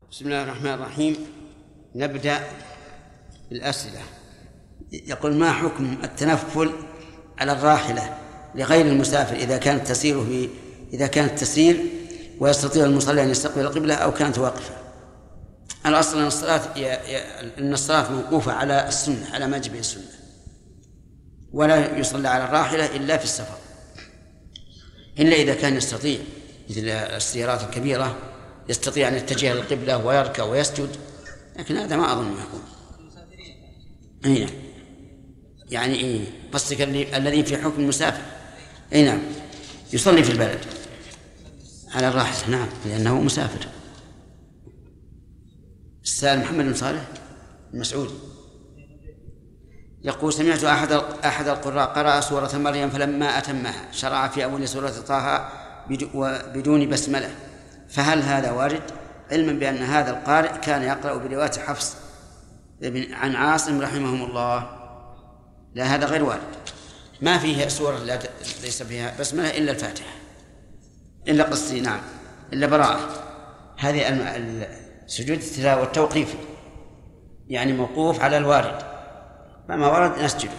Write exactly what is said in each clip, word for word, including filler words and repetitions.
بسم الله الرحمن الرحيم. نبدأ بالأسئلة. يقول: ما حكم التنفل على الراحلة لغير المسافر إذا كانت تسير في إذا كانت تسير ويستطيع المصلي أن يستقبل القبلة أو كانت واقفة؟ الأصل أن الصلاة أن الصلاة موقوفة على السنة، على ما جاء به السنة، ولا يصلى على الراحلة إلا في السفر، إلا إذا كان يستطيع، مثل السيارات الكبيرة يستطيع أن يتجه للقبلة ويركع ويسجد، لكن هذا ما أظن يكون. أي نعم، يعني إيه قصدك الذي في حكم المسافر؟ أي نعم، يصلي في البلد على الراحلة، نعم، لأنه مسافر. السائل محمد بن صالح المسعودي يقول: سمعت أحد أحد القراء قرأ سورة مريم فلما أتمها شرع في أول سورة طه بدون بسملة، فهل هذا وارد؟ علما بأن هذا القارئ كان يقرأ برواية حفص عن عاصم رحمهم الله. لا، هذا غير وارد، ما فيه سورة لا ليس فيها بسملة إلا الفاتحة، إلا قصدي نعم إلا براءة. هذه سجود التلاوة التوقيفي يعني موقوف على الوارد، فما ورد نسجده.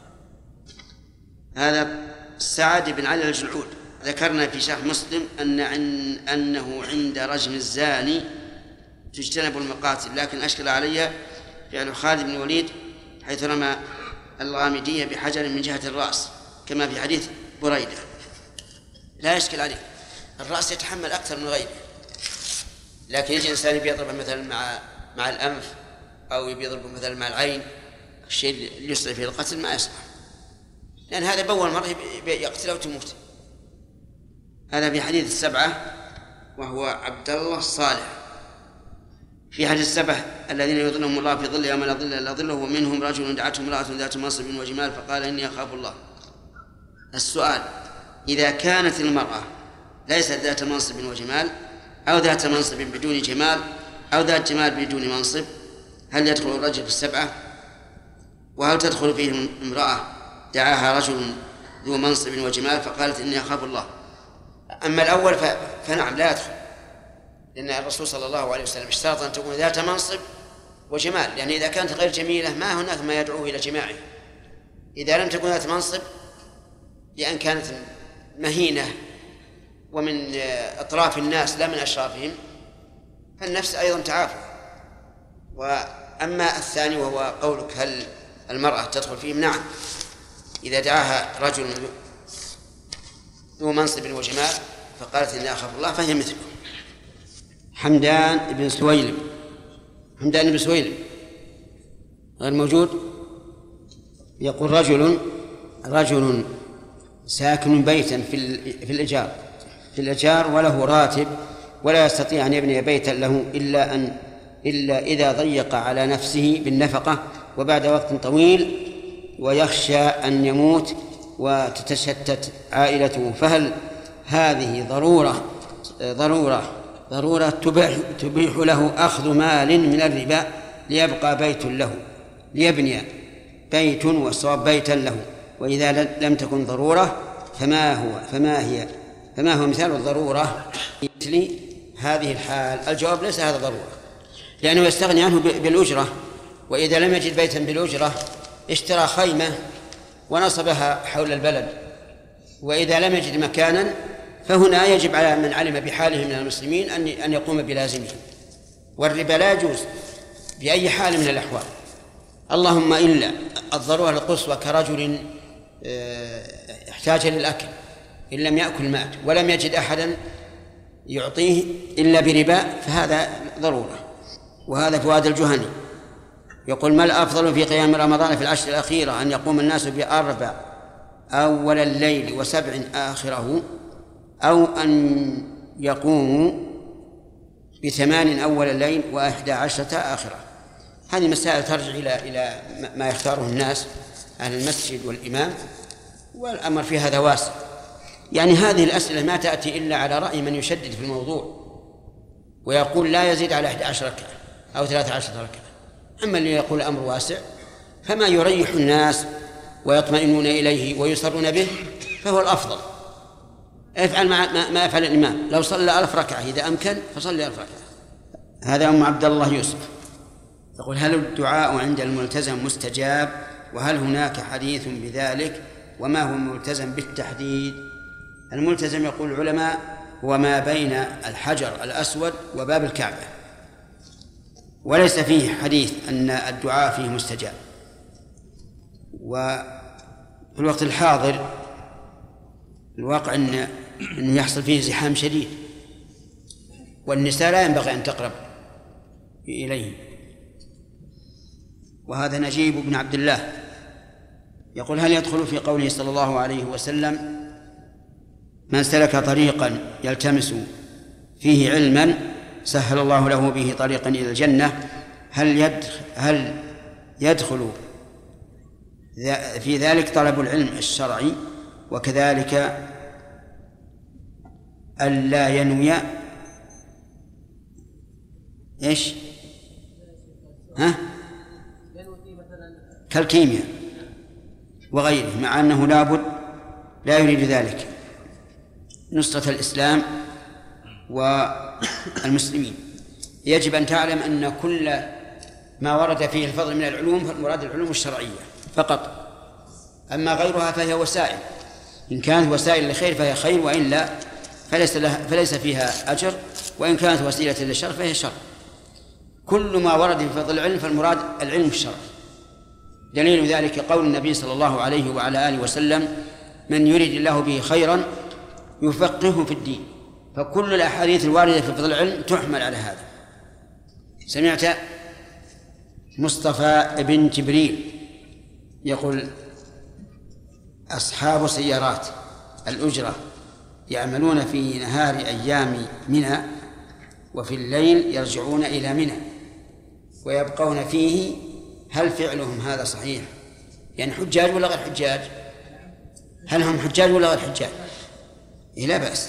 هذا سعد بن علي الجلعود: ذكرنا في شرح مسلم أن أنه عند رجم الزاني تجتنب المقاتل، لكن أشكل علي فعل خالد بن الوليد حيث رمى الغامدية بحجر من جهة الرأس كما في حديث بريدة. لا يشكل عليه، الرأس يتحمل أكثر من غيره، لكن يجي إنسان بيضرب مثلا مع مع الأنف أو يضرب مثلا مع العين، الشيء اللي يسرع فيه القتل ما يصلح، لأن هذا بأول مرة يقتله وتموت. هذا في حديث السبعة وهو عبد الله الصالح. في حديث السبعة الذين يظلهم الله في ظل يوم لا ظل إلا ظله، ومنهم رجل دعته امرأة ذات منصب وجمال فقال إني أخاف الله. السؤال: إذا كانت المرأة ليست ذات منصب وجمال أو ذات منصب بدون جمال أو ذات جمال بدون منصب، هل يدخل الرجل في السبعة؟ وهل تدخل فيه امرأة دعاها رجل ذو منصب وجمال فقالت إني أخاف الله؟ أما الأول فنعم لا يدخل، لأن الرسول صلى الله عليه وسلم اشترط أن تكون ذات منصب وجمال، يعني إذا كانت غير جميلة ما هناك ما يدعو إلى جماعه. إذا لم تكن ذات منصب لأن كانت مهينة ومن أطراف الناس لا من أشرافهم، فالنفس أيضا تعافى. وأما الثاني وهو قولك هل المرأة تدخل فيه؟ نعم، إذا دعاها رجل ذو منصب وجمال فقالت إني أخاف الله فهي مثله. حمدان بن سويلم حمدان بن سويلم غير موجود. يقول: رجل رجل ساكن بيتا في في الإيجار في الإيجار وله راتب ولا يستطيع أن يبني بيتا له إلا أن إلا إذا ضيق على نفسه بالنفقة وبعد وقت طويل ويخشى أن يموت وتتشتت عائلته، فهل هذه ضرورة ضرورة ضرورة تبيح, تبيح له أخذ مال من الربا ليبقى بيت له ليبني بيت والصواب بيتا له؟ وإذا لم تكن ضرورة فما هو فما هي فما هو مثال الضرورة مثل هذه الحال؟ الجواب: ليس هذا ضرورة، لأنه يستغني عنه بالأجرة، وإذا لم يجد بيتا بالأجرة اشترى خيمة ونصبها حول البلد، وإذا لم يجد مكانا فهنا يجب على من علم بحاله من المسلمين أن أن يقوم بلازمه. والربا لا يجوز بأي حال من الأحوال، اللهم إلا الضرورة القصوى كرجل احتاج للأكل إن لم يأكل مات ولم يجد أحدا يعطيه إلا بربا، فهذا ضرورة. وهذا فؤاد الجهني يقول: ما الأفضل في قيام رمضان في العشر الأخيرة؟ أن يقوم الناس بأربع أول الليل وسبع آخره، أو أن يقوموا بثمان أول الليل وإحدى عشرة آخرة؟ هذه مسائل ترجع إلى إلى ما يختاره الناس أهل المسجد والإمام، والأمر في هذا واسع. يعني هذه الأسئلة ما تأتي إلا على رأي من يشدد في الموضوع ويقول لا يزيد على إحدى عشرة ركعة أو ثلاثة عشرة ركعة. أما اللي يقول الأمر واسع فما يريح الناس ويطمئنون إليه ويسرون به فهو الأفضل. افعل ما, ما يفعل الإمام، لو صلى ألف ركعة إذا أمكن فصلي ألف ركعة، هذا أم عبد الله يوسف تقول: هل الدعاء عند الملتزم مستجاب؟ وهل هناك حديث بذلك؟ وما هو الملتزم بالتحديد؟ الملتزم يقول العلماء هو ما بين الحجر الأسود وباب الكعبة، وليس فيه حديث أن الدعاء فيه مستجاب. وفي الوقت الحاضر الواقع أن أنه يحصل فيه زحام شديد، والنساء لا ينبغي أن تقرب إليه. وهذا نجيب بن عبد الله يقول: هل يدخل في قوله صلى الله عليه وسلم: من سلك طريقا يلتمس فيه علما سهل الله له به طريقا إلى الجنة، هل يدخل, هل يدخل في ذلك طلب العلم الشرعي، وكذلك ألا ينوي إيش ها كالكيمياء وغيره، مع أنه لابد لا يريد ذلك نصرة الإسلام والمسلمين. يجب أن تعلم أن كل ما ورد فيه الفضل من العلوم فالمراد العلوم الشرعية فقط، أما غيرها فهي وسائل، إن كانت وسائل لخير فهي خير، وإلا فليس, لها فليس فيها أجر، وإن كانت وسيلة للشر فهي شر. كل ما ورد في فضل العلم فالمراد العلم الشرعي. دليل ذلك قول النبي صلى الله عليه وعلى آله وسلم: من يريد الله به خيرا يفقهه في الدين. فكل الأحاديث الواردة في فضل العلم تحمل على هذا. سمعت مصطفى بن جبريل يقول: أصحاب سيارات الأجرة يعملون في نهار أيام منى، وفي الليل يرجعون إلى منى ويبقون فيه، هل فعلهم هذا صحيح؟ يعني حجاج ولا غير حجاج؟ هل هم حجاج ولا غير حجاج؟ إيه لا بأس،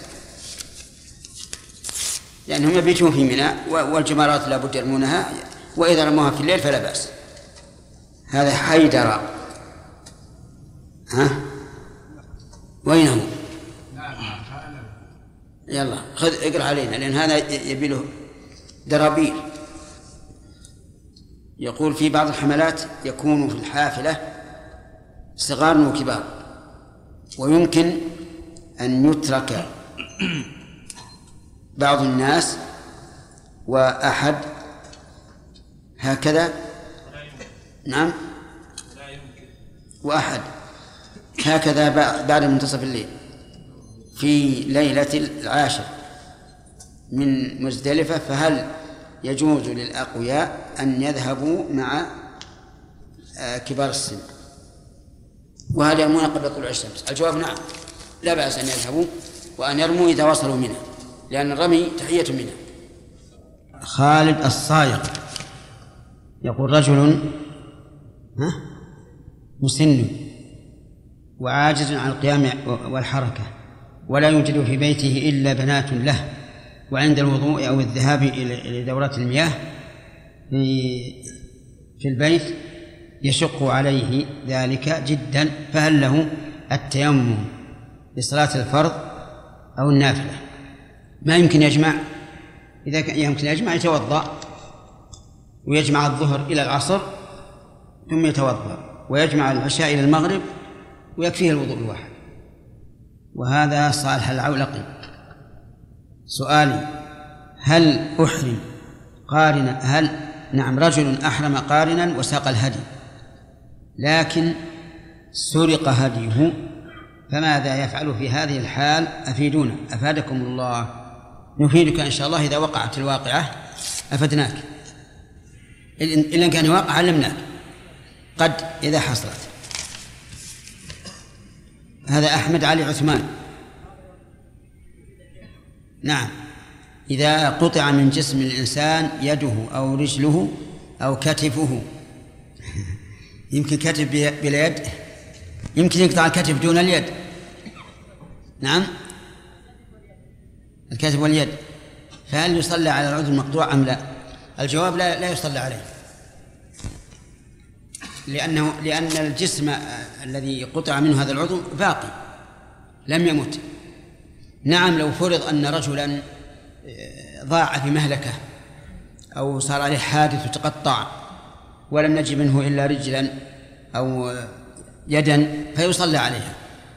لأنهم يبيتون في منى والجمرات لا بد يرمونها، وإذا رموها في الليل فلا بأس. هذا حيدر. ها وين هو؟ يلا خذ اقرأ علينا، لأن هذا يبي له درابير. يقول: في بعض الحملات يكون في الحافلة صغار وكبار، ويمكن أن يترك بعض الناس وأحد هكذا. نعم، وأحد هكذا بعد منتصف الليل في ليلة العاشر من مزدلفة، فهل يجوز للأقوياء أن يذهبوا مع كبار السن؟ وهل يرمون قبل طلوع الشمس؟ الجواب نعم، لا بأس أن يذهبوا وأن يرموا إذا وصلوا منها، لأن الرمي تحية منها. خالد الصايغ يقول: رجل مسن وعاجز عن القيام والحركة، ولا يوجد في بيته إلا بنات له، وعند الوضوء أو الذهاب إلى دورات المياه في البيت يشق عليه ذلك جدا، فهل له التيمم لصلاة الفرض أو النافلة؟ ما يمكن يجمع. إذا كان يمكن يجمع يتوضأ ويجمع الظهر إلى العصر ثم يتوضأ، ويجمع العشاء إلى المغرب ويكفيه الوضوء الواحد. وهذا صالح العولقي. سؤالي: هل أحرم قارنا؟ هل نعم رجل أحرم قارنا وساق الهدي، لكن سرق هديه، فماذا يفعل في هذه الحال؟ أفيدونا أفادكم الله. نفيدك إن شاء الله إذا وقعت الواقعة أفدناك، إلا كان واقع علمناك قد إذا حصلت. هذا أحمد علي عثمان. نعم، إذا قطع من جسم الإنسان يده أو رجله أو كتفه، يمكن كتف بلا يد، يمكن يقطع الكتف دون اليد. نعم، الكتف واليد، فهل يصلى على العضو المقطوع أم لا؟ الجواب لا, لا يصلى عليه، لأنه لأن الجسم الذي قطع منه هذا العضو باقي لم يمت. نعم، لو فرض أن رجلا ضاع في مهلكة أو صار عليه حادث وتقطع ولم نجد منه إلا رجلا أو يدا فيصلى عليها،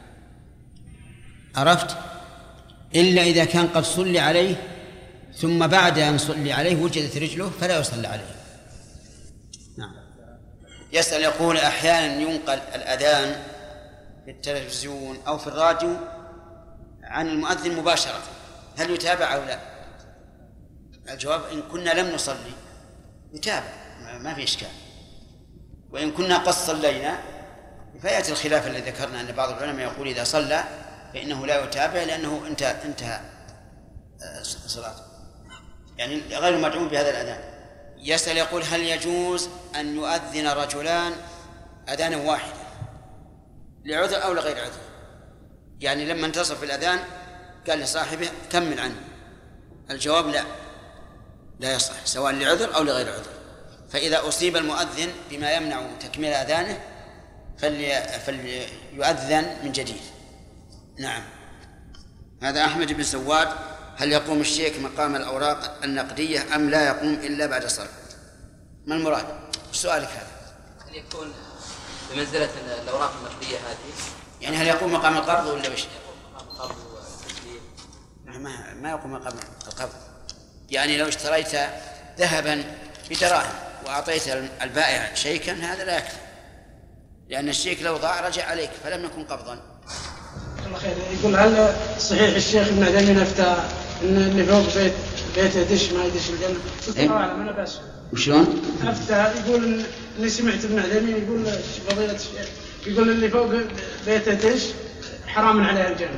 عرفت؟ إلا إذا كان قد صلي عليه ثم بعد أن صلي عليه وجدت رجله فلا يصلى عليه. نعم. يسأل يقول أحيانا ينقل الأذان في التلفزيون أو في الراديو عن المؤذن مباشرة، هل يتابع أو لا؟ الجواب إن كنا لم نصلي يتابع ما في إشكال، وإن كنا قد صلينا فيأتي الخلاف الذي ذكرنا أن بعض العلماء يقول إذا صلى فإنه لا يتابع لأنه انتهى انتهى صلاته، يعني غير مدعو بهذا الأذان. يسأل يقول هل يجوز أن يؤذن رجلان أذانا واحدا لعذر أو لغير عذر؟ يعني لما انتصف الأذان قال لصاحبه كمل عنه، الجواب لا، لا يصح سواء لعذر أو لغير عذر. فإذا أصيب المؤذن بما يمنع تكميل أذانه فليؤذن من جديد. نعم. هذا أحمد بن سواد: هل يقوم الشيخ مقام الأوراق النقدية أم لا يقوم إلا بعد الصلاة؟ ما المراد؟ سؤالك هذا. هل يكون بمنزلة الأوراق النقدية هذه؟ يعني هل يقوم مقام القبض ولا وش؟ مقام القبض والتسليم. ما ما يقوم مقام القبض. يعني لو اشتريت ذهبا بدراهم وأعطيت البائع شيكا هذا لا يكفي، لأن الشيك لو ضاع رجع عليك فلم يكن قبضا. الله خير. يقول هل صحيح الشيخ ابن عثيمين افتى ان اللي فوق بيت بيته يدش ما يدش الجنه؟ إيه؟ اعلم انا بس. وشلون؟ افتى يقول اللي سمعت ابن عثيمين يقول فضيلة الشيخ يقول اللي فوق بيته يدش حرام عليه الجنه.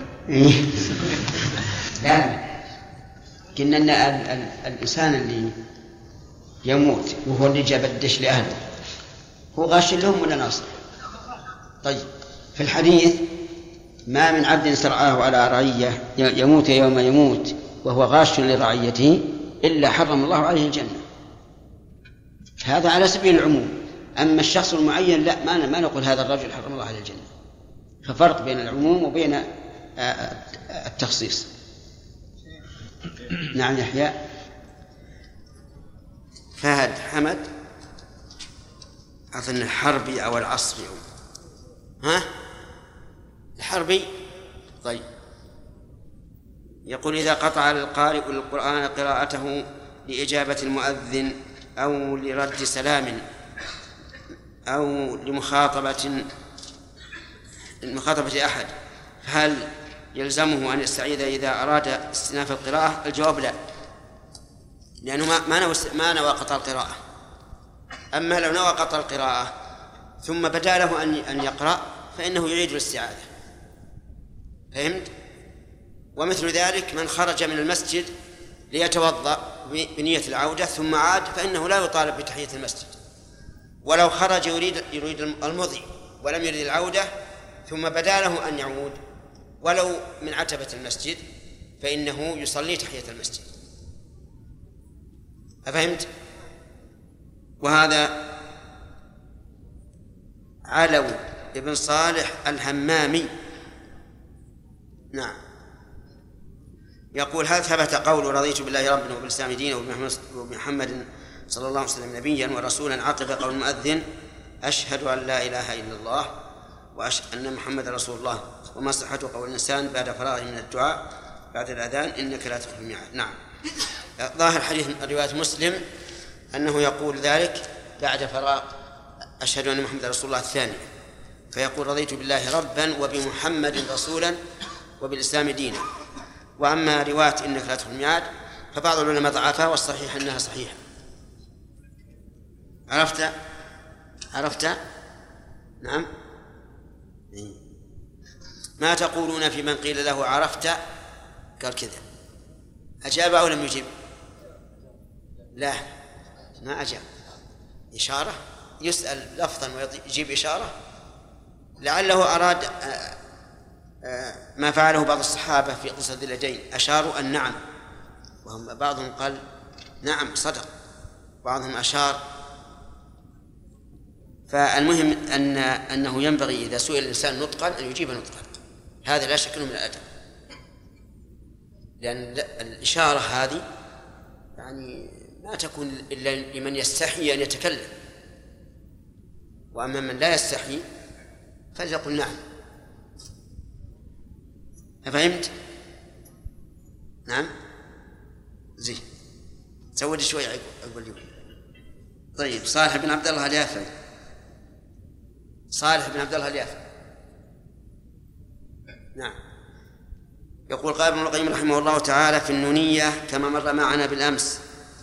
لا، قلنا ان الانسان اللي يموت وهو اللي جاب الدش لاهله هو غاش لهم ولا ناصر؟ طيب في الحديث: ما من عبد استرعاه على رعية يموت يوم يموت وهو غاش لرعيته إلا حرم الله عليه الجنة. هذا على سبيل العموم. أما الشخص المعين لا، ما ما نقول هذا الرجل حرم الله عليه الجنة. ففرق بين العموم وبين التخصيص. نعم. يحيى فهد حمد أظن الحربي أو العصري ها الحربي. طيب. يقول: إذا قطع القارئ القرآن قراءته لإجابة المؤذن أو لرد سلام أو لمخاطبة مخاطبة أحد، هل يلزمه أن يستعيذ إذا أراد استئناف القراءة؟ الجواب لا، لأنه ما نوى ما نوى قطع القراءة. أما لو نوى قطع القراءة ثم بدا له أن يقرأ فإنه يعيد الاستعاذة. فهمت؟ ومثل ذلك من خرج من المسجد ليتوضأ بنية العودة ثم عاد فإنه لا يطالب بتحية المسجد. ولو خرج يريد يريد المضي ولم يريد العودة ثم بدا له أن يعود ولو من عتبة المسجد فإنه يصلي تحية المسجد. أفهمت؟ وهذا علو ابن صالح الهمامي. نعم. يقول: هل ثبت قول رضيت بالله ربا وبالإسلام دينا وبمحمد صلى الله عليه وسلم نبيا ورسولا عقب قول المؤذن أشهد أن لا إله إلا الله وأشهد أن محمد رسول الله، وما صحة قول الإنسان بعد فراغه من الدعاء بعد الأذان إنك لا تخلف الميعاد؟ نعم. ظاهر حديث رواية مسلم أنه يقول ذلك بعد فراغ أشهد أن محمد رسول الله الثاني، فيقول رضيت بالله ربا وبمحمد رسولا وبالإسلام دينا. وأما رواية إنك لا تخلف الميعاد فبعض العلماء ضعفها والصحيح أنها صحيحة. عرفت؟ عرفت؟ نعم. ما تقولون في من قيل له عرفت قال كذا؟ أجاب أو لم يجب؟ لا، ما أجاب. إشارة، يسأل لفظا ويجيب إشارة. لعله أراد ما فعله بعض الصحابة في قصة ذي اليدين، أشاروا أن نعم، وهم بعضهم قال نعم صدق، بعضهم أشار. فالمهم أن أنه ينبغي إذا سئل الإنسان نطقا أن يجيب نطقا، هذا لا شك من الأدب، لأن الإشارة هذه يعني ما تكون إلا لمن يستحي أن يتكلم، وأما من لا يستحي فليقل نعم. أفهمت؟ نعم زين سود شوي أقول اليوم. طيب صالح بن عبد الله اليافعي صالح بن عبد الله اليافعي نعم يقول قال ابن القيم رحمه الله تعالى في النونية كما مر معنا بالأمس،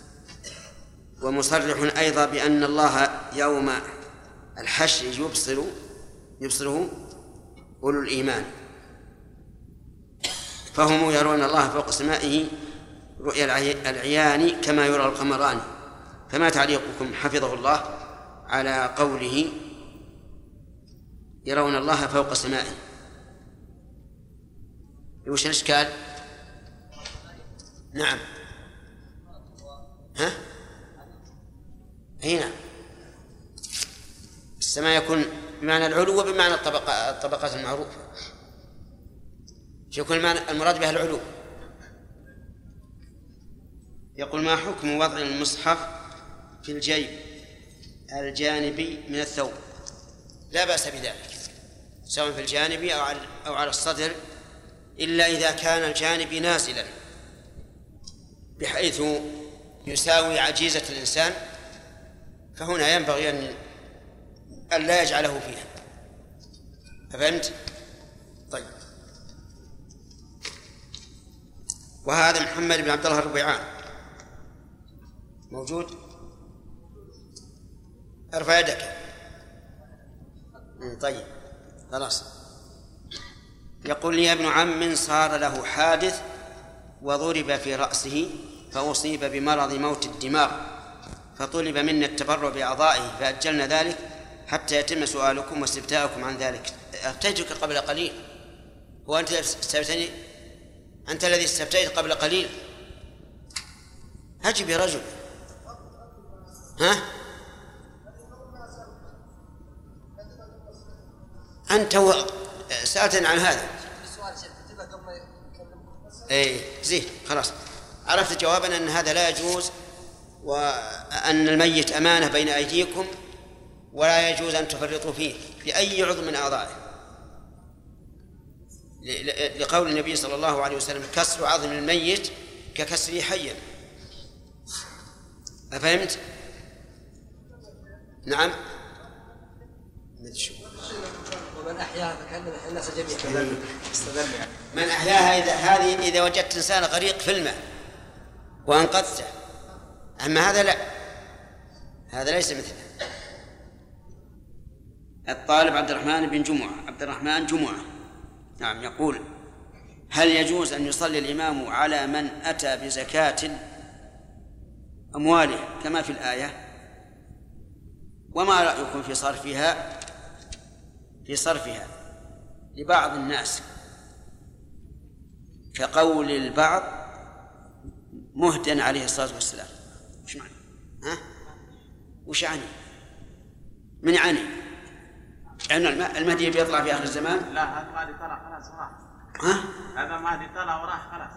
ومصرح أيضا بأن الله يوم الحشر يبصر يبصره أولو الإيمان، فهم يرون الله فوق سمائه رؤيا العيان كما يرى القمران. فما تعليقكم حفظه الله على قوله يرون الله فوق سمائه؟ وش الإشكال؟ نعم ها هنا السماء يكون بمعنى العلو وبمعنى الطبقات المعروفة، يكون المراد بها العلو. يقول ما حكم وضع المصحف في الجيب الجانبي من الثوب؟ لا بأس بذلك سواء في الجانبي أو على الصدر، إلا إذا كان الجانب نازلا بحيث يساوي عجيزة الإنسان، فهنا ينبغي أن لا يجعله فيها. فهمت؟ طيب. وهذا محمد بن عبد الله الربيعان موجود؟ ارفع يدك. طيب خلاص. يقول لي ابن عم صار له حادث وضرب في رأسه فأصيب بمرض موت الدماغ، فطلب منا التبرع بأعضائه فأجلنا ذلك حتى يتم سؤالكم واستفتاءكم عن ذلك. أفتيتك قبل قليل، هو أنت استفتيت؟ أنت الذي استفتيت قبل قليل. هجب يا رجل. ها أنت سألتني عن هذا. إيه زين خلاص عرفت جوابنا أن هذا لا يجوز، وأن الميت أمانة بين أيديكم ولا يجوز أن تفرطوا فيه في أي عضو من أعضائه، لقول النبي صلى الله عليه وسلم كسر عظم الميت ككسره حيا. أفهمت؟ نعم. ومن أحياها فكأنما أحيا الناس جميعا. من أحياها إذا هذه إذا وجدت إنسان غريق في الماء وأنقذته، أما هذا لا، هذا ليس مثله. الطالب عبد الرحمن بن جمعة عبد الرحمن جمعة نعم يقول هل يجوز أن يصلي الإمام على من أتى بزكاة أمواله كما في الآية؟ وما رأيكم في صرفها في صرفها لبعض الناس كقول البعض مهدا عليه الصلاة والسلام؟ وش معنى؟ ها؟ وش يعني؟ من يعني؟ يعني المهدي بيطلع في آخر الزمان؟ لا هذا مهدي طلع خلاص وراح. ها؟ هذا مهدي طلع وراح خلاص.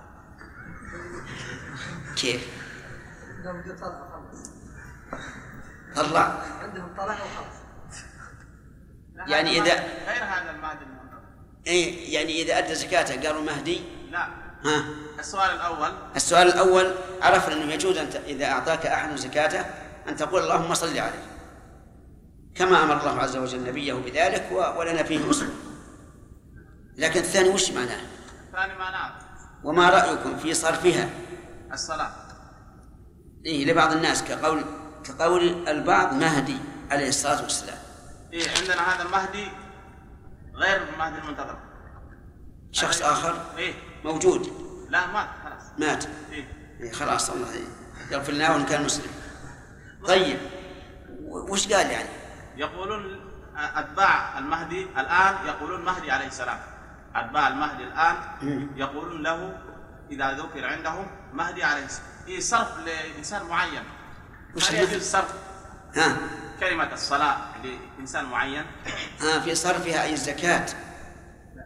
كيف؟ عندهم طلع خلاص. طلع؟ عندهم طلع وخلاص. يعني إذا غير هذا المهدي المنتظر. إيه يعني إذا أدى زكاته قالوا مهدي؟ لا. ها؟ السؤال الأول السؤال الأول عرفنا أنه يجوز أن إذا أعطاك أحد زكاته أن تقول اللهم صل عليه كما أمر الله عز وجل نبيه بذلك ولنا فيه مسلم. لكن الثاني وش معناه؟ الثاني معناه وما رأيكم في صرفها؟ الصلاة. إيه لبعض الناس كقول كقول البعض مهدي عليه الصلاة والسلام. إيه عندنا هذا المهدي غير المهدي المنتظر. شخص آخر إيه موجود؟ لا مات خلاص. مات. إيه. إيه خلاص الله يغفر لنا وإن كان مسلم. طيب وش قال يعني؟ يقولون أتباع المهدي الآن يقولون مهدي عليه السلام، أتباع المهدي الآن يقولون له إذا ذكر عندهم مهدي عليه السلام إيه صرف لإنسان معين. وش هل يجوز صرف ها كلمة الصلاة لإنسان معين؟ ها في صرفها أي الزكاة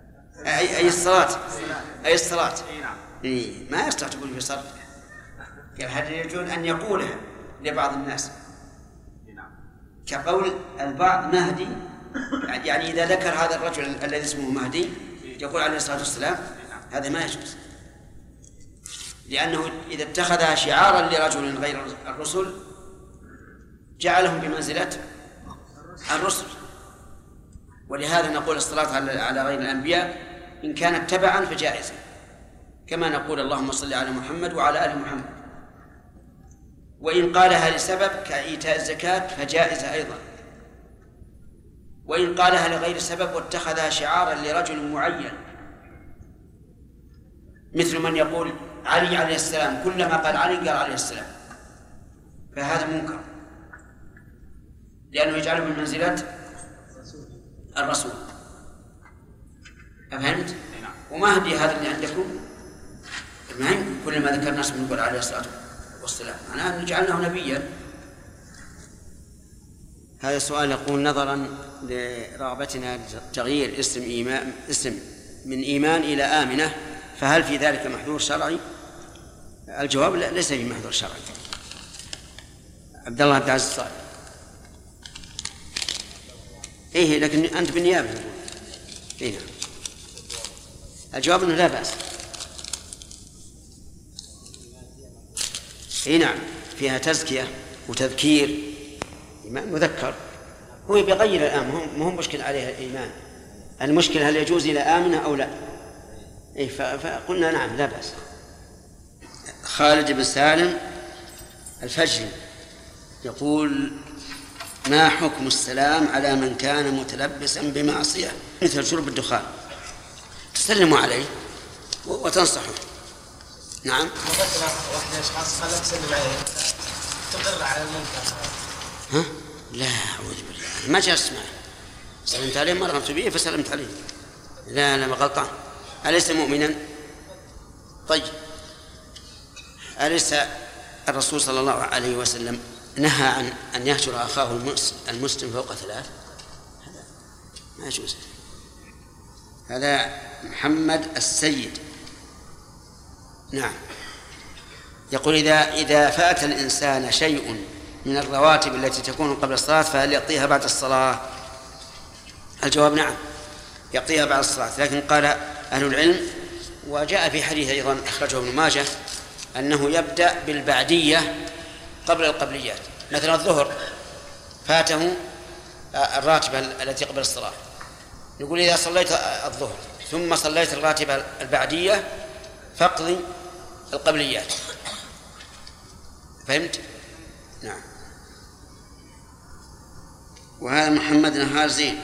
أي أي الصلاة أي الصلاة إيه نعم. إيه ما يستطيع تقول في صرفها قال هل يجوز أن يقولها لبعض الناس كقول البعض مهدي، يعني إذا ذكر هذا الرجل الذي اسمه مهدي يقول عليه الصلاة والسلام هذا ما يجوز، لأنه إذا اتخذها شعارا لرجل غير الرسل جعلهم بمنزلة الرسل. ولهذا نقول الصلاة على غير الأنبياء إن كانت تبعا فجائزة، كما نقول اللهم صل على محمد وعلى آل محمد، وإن قالها لسبب كإيتاء الزكاة فجائزة أيضا، وإن قالها لغير سبب واتخذها شعارا لرجل معين، مثل من يقول علي عليه السلام كلما قال علي قال عليه السلام، فهذا منكر لأنه يجعله من منزلة الرسول. أفهمت؟ ومهدي هذا اللي عندكم المهم كل ما ذكرنا اسمه نقول عليه الصلاة والسلام، معناه أن جعلناه نبيا. هذا السؤال يقول نظرا لرغبتنا تغيير اسم إيمان اسم من إيمان إلى آمنة فهل في ذلك محذور شرعي؟ الجواب لا، ليس في محذور شرعي. عبد الله بن عز الصالح. إيه لكن أنت بالنيابة. إيه نعم. الجواب أنه لا بأس. إيه نعم فيها تزكية وتذكير، إيمان مذكر، هو بيغير الآن، مهم مشكل عليها الإيمان، المشكلة هل يجوز إلى آمنة أو لا. إيه فقلنا نعم لا بأس. خالد بن سالم الفجري يقول ما حكم السلام على من كان متلبسا بمعصية مثل شرب الدخان؟ تسلم عليه وتنصحه. نعم. واحد أشخاص خلق تسلم عليه تقر على المنكر. ها؟ لا أعوذ بالله ما جلست معه، سلمت عليه مرة به فسلمت عليه. لا أنا غلطان. أليس مؤمنا؟ طيب أليس الرسول صلى الله عليه وسلم نهى عن أن يهجر أخاه المسلم فوق ثلاث؟ هذا ما يجوز. هذا محمد السيد. نعم يقول إذا إذا فات الإنسان شيء من الرواتب التي تكون قبل الصلاة فهل يقضيها بعد الصلاة؟ الجواب نعم يقضيها بعد الصلاة، لكن قال أهل العلم وجاء في حديث أيضا أخرجه ابن ماجه أنه يبدأ بالبعدية قبل القبليات. مثلا الظهر فاته الراتبة التي قبل الصلاة، يقول إذا صليت الظهر ثم صليت الراتبة البعدية فاقضي القبليات. فهمت؟ نعم. وهذا محمد نهار زين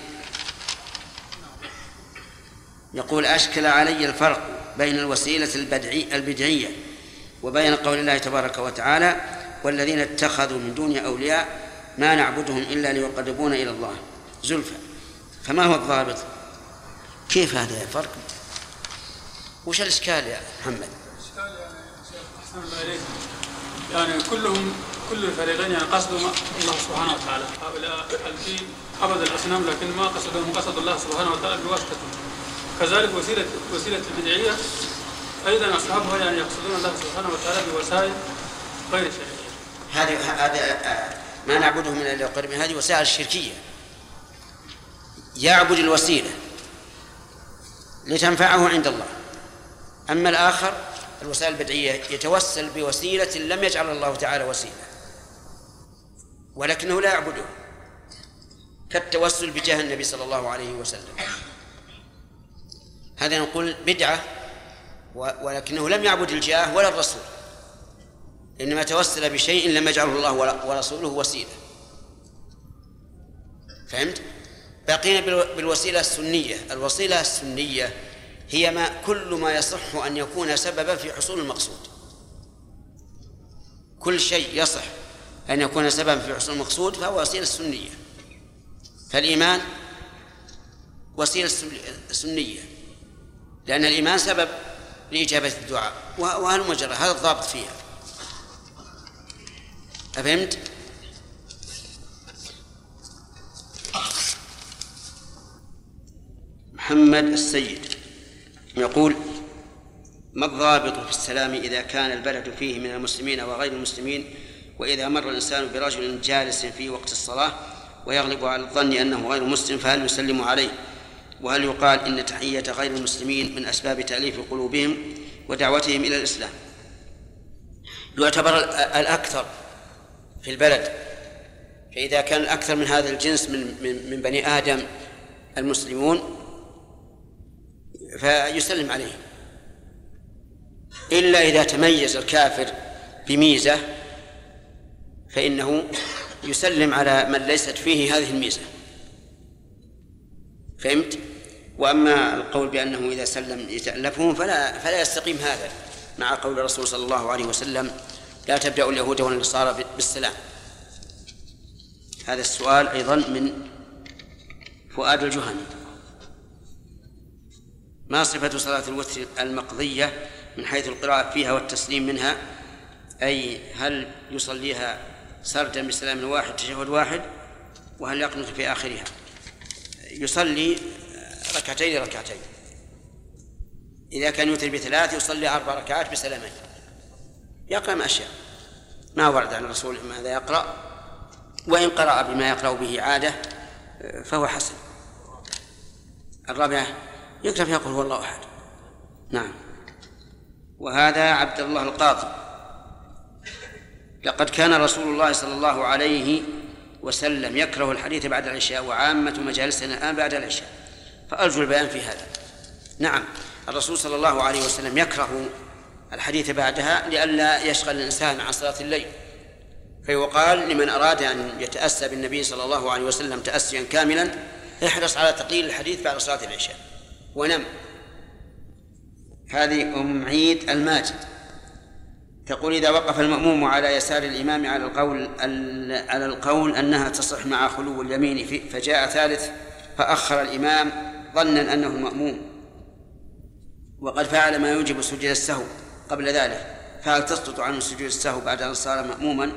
يقول أشكل علي الفرق بين الوسيلة البدعية وبين قول الله تبارك وتعالى والذين اتخذوا من دون أولياء ما نعبدهم إلا ليقربونا إلى الله زلفى، فما هو الضابط؟ كيف هذا الفرق؟ وش الإشكال يا محمد؟ الإشكال يعني أحسن الله إليك يعني كلهم كل الفريقين يعني قصدوا الله سبحانه وتعالى، هؤلاء الذين عبدوا الأصنام لكن ما قصدهم قصد الله سبحانه وتعالى بواسطتهم. كذلك وسيلة وسيلة البدعية أيضا أصحابها يعني يقصدون الله سبحانه وتعالى بوسائل غير شرعية. هذه هذا ما نعبدهم إلا ليقربونا، هذه وسائل شركية، يعبد الوسيلة لتنفعه عند الله. أما الآخر الوسائل البدعية يتوسل بوسيلة لم يجعل الله تعالى وسيلة ولكنه لا يعبده، كالتوسل بجاه النبي صلى الله عليه وسلم، هذا نقول بدعة ولكنه لم يعبد الجاه ولا الرسول، إنما توسل بشيء لم يجعله الله ورسوله وسيلة. فهمت؟ باقينا بالوسيلة السنية. الوسيلة السنية هي ما كل ما يصح أن يكون سببا في حصول المقصود، كل شيء يصح أن يكون سببا في حصول المقصود فهو وسيلة سنية. فالإيمان وسيلة سنية لأن الإيمان سبب لإجابة الدعاء وهل مجرى، هذا الضابط فيها. أفهمت؟ محمد السيد يقول ما الضابط في السلام إذا كان البلد فيه من المسلمين وغير المسلمين، وإذا مر الإنسان برجل جالس في وقت الصلاة ويغلب على الظن أنه غير مسلم فهل يسلم عليه؟ وهل يقال إن تحية غير المسلمين من أسباب تأليف قلوبهم ودعوتهم إلى الإسلام؟ يعتبر الأكثر في البلد، فإذا كان الأكثر من هذا الجنس من, من, من بني آدم المسلمون فيسلم عليه، إلا إذا تميز الكافر بميزة فإنه يسلم على من ليست فيه هذه الميزة. فهمت؟ وأما القول بأنه إذا سلم يتألفهم فلا, فلا يستقيم هذا مع قول الرسول صلى الله عليه وسلم لا تبدأ اليهود والنصارى بالسلام. هذا السؤال أيضا من فؤاد الجهني. ما صفة صلاة الوتر المقضية من حيث القراءة فيها والتسليم منها؟ أي هل يصليها سردا بسلام واحد تشهد واحد، وهل يقنط في آخرها؟ يصلي ركعتين ركعتين. إذا كان يوتر بثلاث يصلي أربع ركعات بسلامين، يقرأ ما أشياء ما ورد عن الرسول ماذا يقرأ، وإن قرأ بما يقرأ به عادة فهو حسن. الرابعة يقرأ فيقول هو الله أحد. نعم. وهذا عبد الله القاضي: لقد كان رسول الله صلى الله عليه وسلم يكره الحديث بعد العشاء، وعامة مجالسنا الآن بعد العشاء، فأرجو البيان في هذا. نعم، الرسول صلى الله عليه وسلم يكره الحديث بعدها لئلا يشغل الإنسان عن صلاة الليل، فيقال لمن أراد أن يتأسى بالنبي صلى الله عليه وسلم تأسيا كاملا احرص على تقليل الحديث بعد صلاة العشاء ونم. هذه أم عيد الماجد تقول: إذا وقف المأموم على يسار الإمام على القول على القول أنها تصح مع خلو اليمين، فجاء ثالث فأخر الإمام ظنا أنه المأموم وقد فعل ما يوجب سجود السهو قبل ذلك، فهل تسقط عنه سجود السهو بعد أن صار مأموما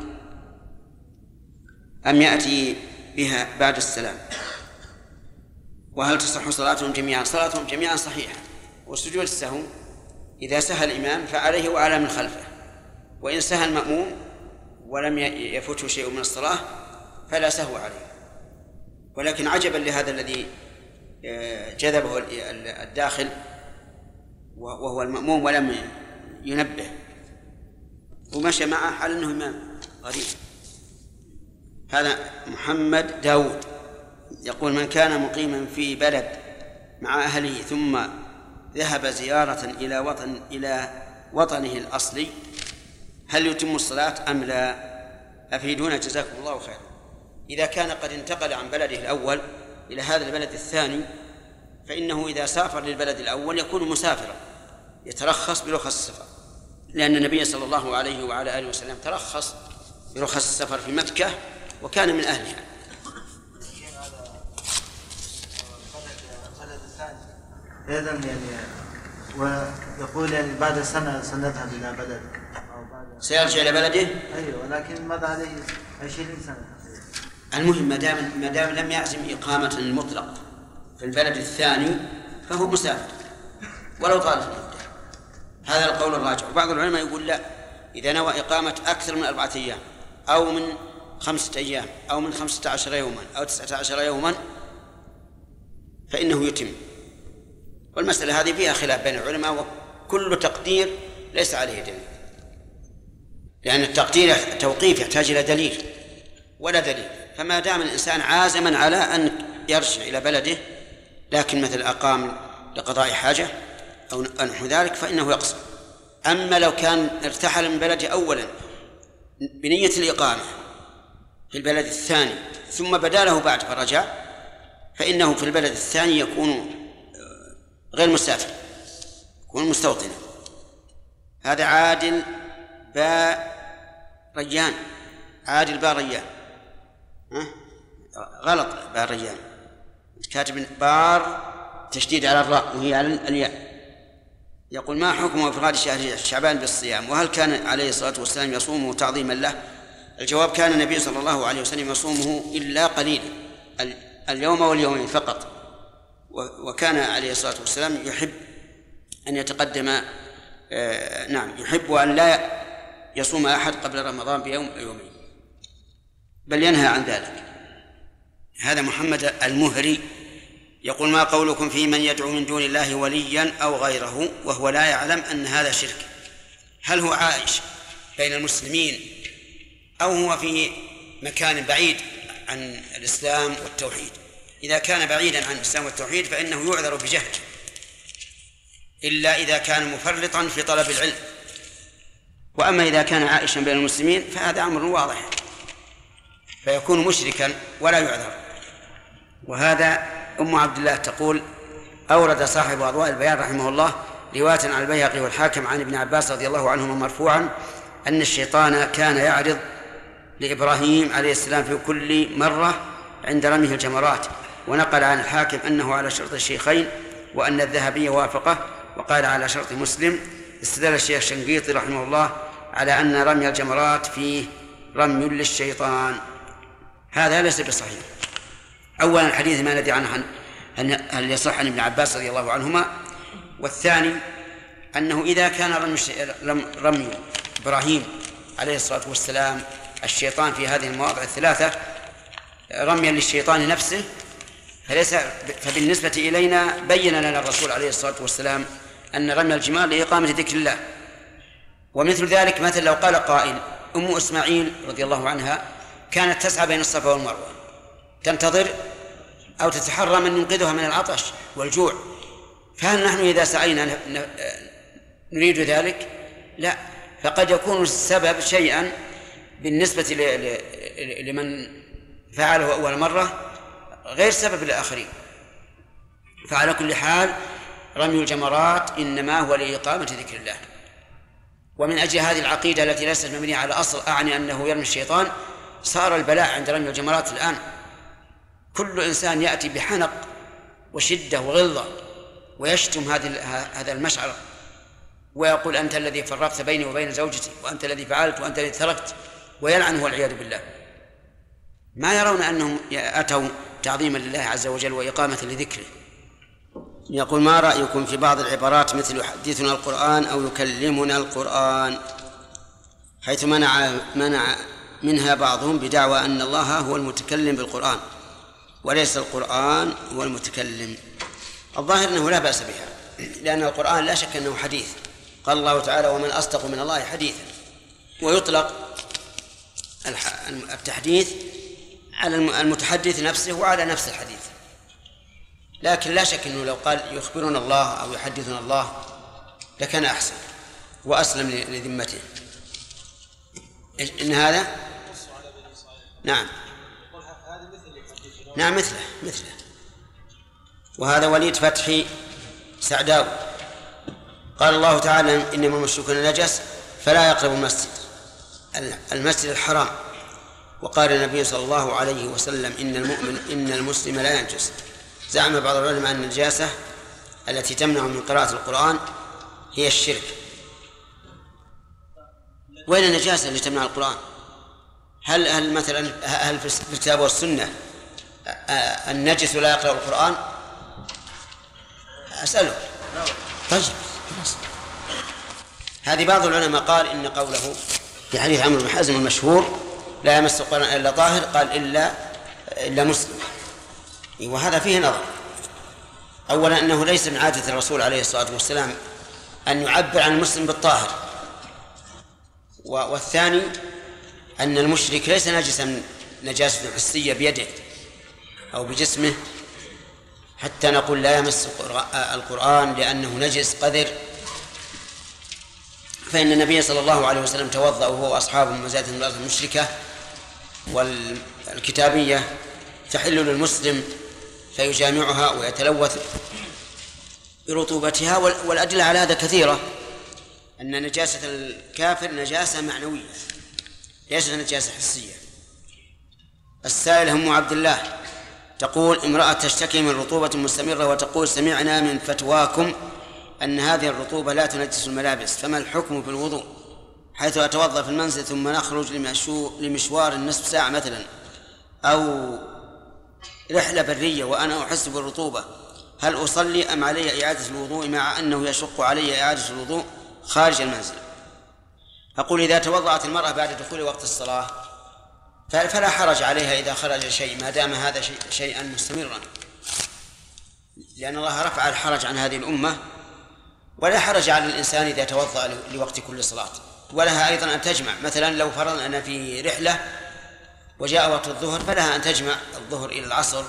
أم يأتي بها بعد السلام؟ وهل تصح صلاتهم جميعا؟ صلاتهم جميعا صحيحة، وسجود السهو إذا سهى الإمام فعليه وعلى من خلفه، وإن سهى المأموم ولم يفوته شيء من الصلاة فلا سهو عليه. ولكن عجبا لهذا الذي جذبه الداخل وهو المأموم ولم ينبه ومشى معه حال أنه إمام غريب. هذا محمد داود يقول: من كان مقيما في بلد مع أهله ثم ذهب زيارة إلى وطن إلى وطنه الأصلي هل يتم الصلاة أم لا؟ أفيدونا جزاكم الله خيرا. إذا كان قد انتقل عن بلده الأول إلى هذا البلد الثاني فإنه إذا سافر للبلد الأول يكون مسافرا يترخص برخص السفر، لأن النبي صلى الله عليه وعلى آله وسلم ترخص برخص السفر في مكة وكان من أهلها. إذن يعني ويقول يعني بعد سنة سنذهب إلى بلد أو بعد سيرجع إلى بلده. أيوة، ولكن مضى عليه عشرين سنة. المهم ما دام ما دام لم يعزم إقامة المطلق في البلد الثاني فهو مسافر ولو طالت المدة. هذا القول الراجح. وبعض العلماء يقول لا، إذا نوى إقامة أكثر من أربعة أيام أو من خمسة أيام أو من خمسة عشر يوما أو تسعة عشر يوما فإنه يتم. والمسألة هذه فيها خلاف بين العلماء، وكل تقدير ليس عليه دليل، لأن التقدير توقيف يحتاج إلى دليل ولا دليل. فما دام الإنسان عازما على أن يرجع إلى بلده لكن مثل أقام لقضاء حاجة أو نحو ذلك فإنه يقصر. أما لو كان ارتحل من بلده أولا بنية الإقامة في البلد الثاني ثم بدا له بعد فرجع فإنه في البلد الثاني يكون غير مسافر، يكون مستوطنا. هذا عادل باء ريان، عادل باء ريان، ها؟ غلط باء ريان، كاتب بار تشديد على الراء وهي على الياء. يقول: ما حكم إفراد شهر شعبان بالصيام، وهل كان عليه الصلاة والسلام يصومه تعظيما له؟ الجواب: كان النبي صلى الله عليه وسلم يصومه إلا قليلا، اليوم واليومين فقط، وكان عليه الصلاة والسلام يحب أن يتقدم آه نعم يحب أن لا يصوم أحد قبل رمضان بيوم أو يومين، بل ينهى عن ذلك. هذا محمد المهري يقول: ما قولكم في من يدعو من دون الله وليا أو غيره وهو لا يعلم أن هذا شرك؟ هل هو عايش بين المسلمين أو هو في مكان بعيد عن الإسلام والتوحيد؟ إذا كان بعيدا عن الإسلام والتوحيد فإنه يعذر بجهل، إلا إذا كان مفرطا في طلب العلم. وأما إذا كان عائشا بين المسلمين فهذا أمر واضح، فيكون مشركا ولا يعذر. وهذا أم عبد الله تقول: أورد صاحب أضواء البيان رحمه الله رواية عن البيهقي والحاكم عن ابن عباس رضي الله عنهما مرفوعا أن الشيطان كان يعرض لإبراهيم عليه السلام في كل مرة عند رميه الجمرات. ونقل عن الحاكم أنه على شرط الشيخين وأن الذهبي وافقه، وقال على شرط مسلم. استدل الشيخ الشنقيطي رحمه الله على أن رمي الجمرات فيه رمي للشيطان. هذا ليس بصحيح. أولا الحديث ما ندري عنه هل يصح عن ابن عباس رضي الله عنهما، والثاني أنه إذا كان رمي, رمي إبراهيم عليه الصلاة والسلام الشيطان في هذه المواضع الثلاثة رميا للشيطان نفسه، فليس فبالنسبة إلينا بين لنا الرسول عليه الصلاة والسلام أن رمي الجمار لإقامة ذكر الله. ومثل ذلك مثل لو قال قائل: أم إسماعيل رضي الله عنها كانت تسعى بين الصفا والمروة تنتظر أو تتحرى من ينقذها من العطش والجوع، فهل نحن إذا سعينا نريد ذلك؟ لا، فقد يكون السبب شيئا بالنسبة لمن فعله أول مرة غير سبب للآخرين. فعلى كل حال رمي الجمرات إنما هو لإقامة ذكر الله. ومن أجل هذه العقيدة التي ليست مبنية على أصل أعني أنه يرمي الشيطان، صار البلاء عند رمي الجمرات الآن كل إنسان يأتي بحنق وشدة وغلظة ويشتم هذا المشعر ويقول: أنت الذي فرقت بيني وبين زوجتي، وأنت الذي فعلت، وأنت الذي تركت، ويلعنه والعياذ بالله. ما يرون أنهم أتوا تعظيما لله عز وجل وإقامة لذكره. يقول: ما رأيكم في بعض العبارات مثل يحدثنا القرآن أو يكلمنا القرآن، حيث منع منع منها بعضهم بدعوى أن الله هو المتكلم بالقرآن وليس القرآن هو المتكلم. الظاهر أنه لا بأس بها، لأن القرآن لا شك أنه حديث. قال الله تعالى: ومن أصدق من الله حديثا. ويطلق التحديث على المتحدث نفسه وعلى نفس الحديث، لكن لا شك أنه لو قال يخبرنا الله أو يحدثنا الله لكان أحسن وأسلم لذمته. إن هذا نعم نعم مثله مثله وهذا وليد فتحي سعداوي قال الله تعالى: إنما المشركون نجس فلا يقربوا المسجد المسجد الحرام. وقال النبي صلى الله عليه وسلم: إن المؤمن إن المسلم لا ينجس. زعم بعض العلماء أن النجاسة التي تمنع من قراءة القرآن هي الشرك. وين النجاسة التي تمنع القرآن؟ هل هل مثلا هل في الكتاب والسنة النجس لا يقرأ القرآن؟ أسأله. طيب هذه بعض العلماء قال إن قوله في حديث عمرو بن حزم المشهور: لا يمس القرآن إلا طاهر، قال إلا إلا مسلم. وهذا فيه نظر. أولا أنه ليس من عادة الرسول عليه الصلاة والسلام أن يعبر عن المسلم بالطاهر، والثاني أن المشرك ليس نجسا نجاسة حسية بيده أو بجسمه حتى نقول لا يمس القرآن لأنه نجس قذر. فإن النبي صلى الله عليه وسلم توضأ وهو أصحابه من مزايا المرأة المشركة، والكتابية تحل للمسلم فيجامعها ويتلوث برطوبتها. والأدلة على هذا كثيرة، أن نجاسة الكافر نجاسة معنوية ليست نجاسة حسية. السائل أم عبد الله تقول: امرأة تشتكي من رطوبة مستمرة وتقول: سمعنا من فتواكم أن هذه الرطوبة لا تنجس الملابس، فما الحكم في الوضوء حيث أتوضأ في المنزل ثم نخرج لمشوار النصف ساعة مثلا أو رحلة برية وأنا أحس بالرطوبة، هل أصلي أم علي إعادة الوضوء مع أنه يشق علي إعادة الوضوء خارج المنزل. أقول إذا توضأت المرأة بعد دخول وقت الصلاة فلا حرج عليها إذا خرج شيء ما دام هذا شيء شيئا مستمرا، لأن الله رفع الحرج عن هذه الأمة. ولا حرج على الإنسان إذا توضأ لوقت كل صلاة. ولها أيضا أن تجمع، مثلا لو فرضنا أن في رحلة وجاء وقت الظهر فلها أن تجمع الظهر إلى العصر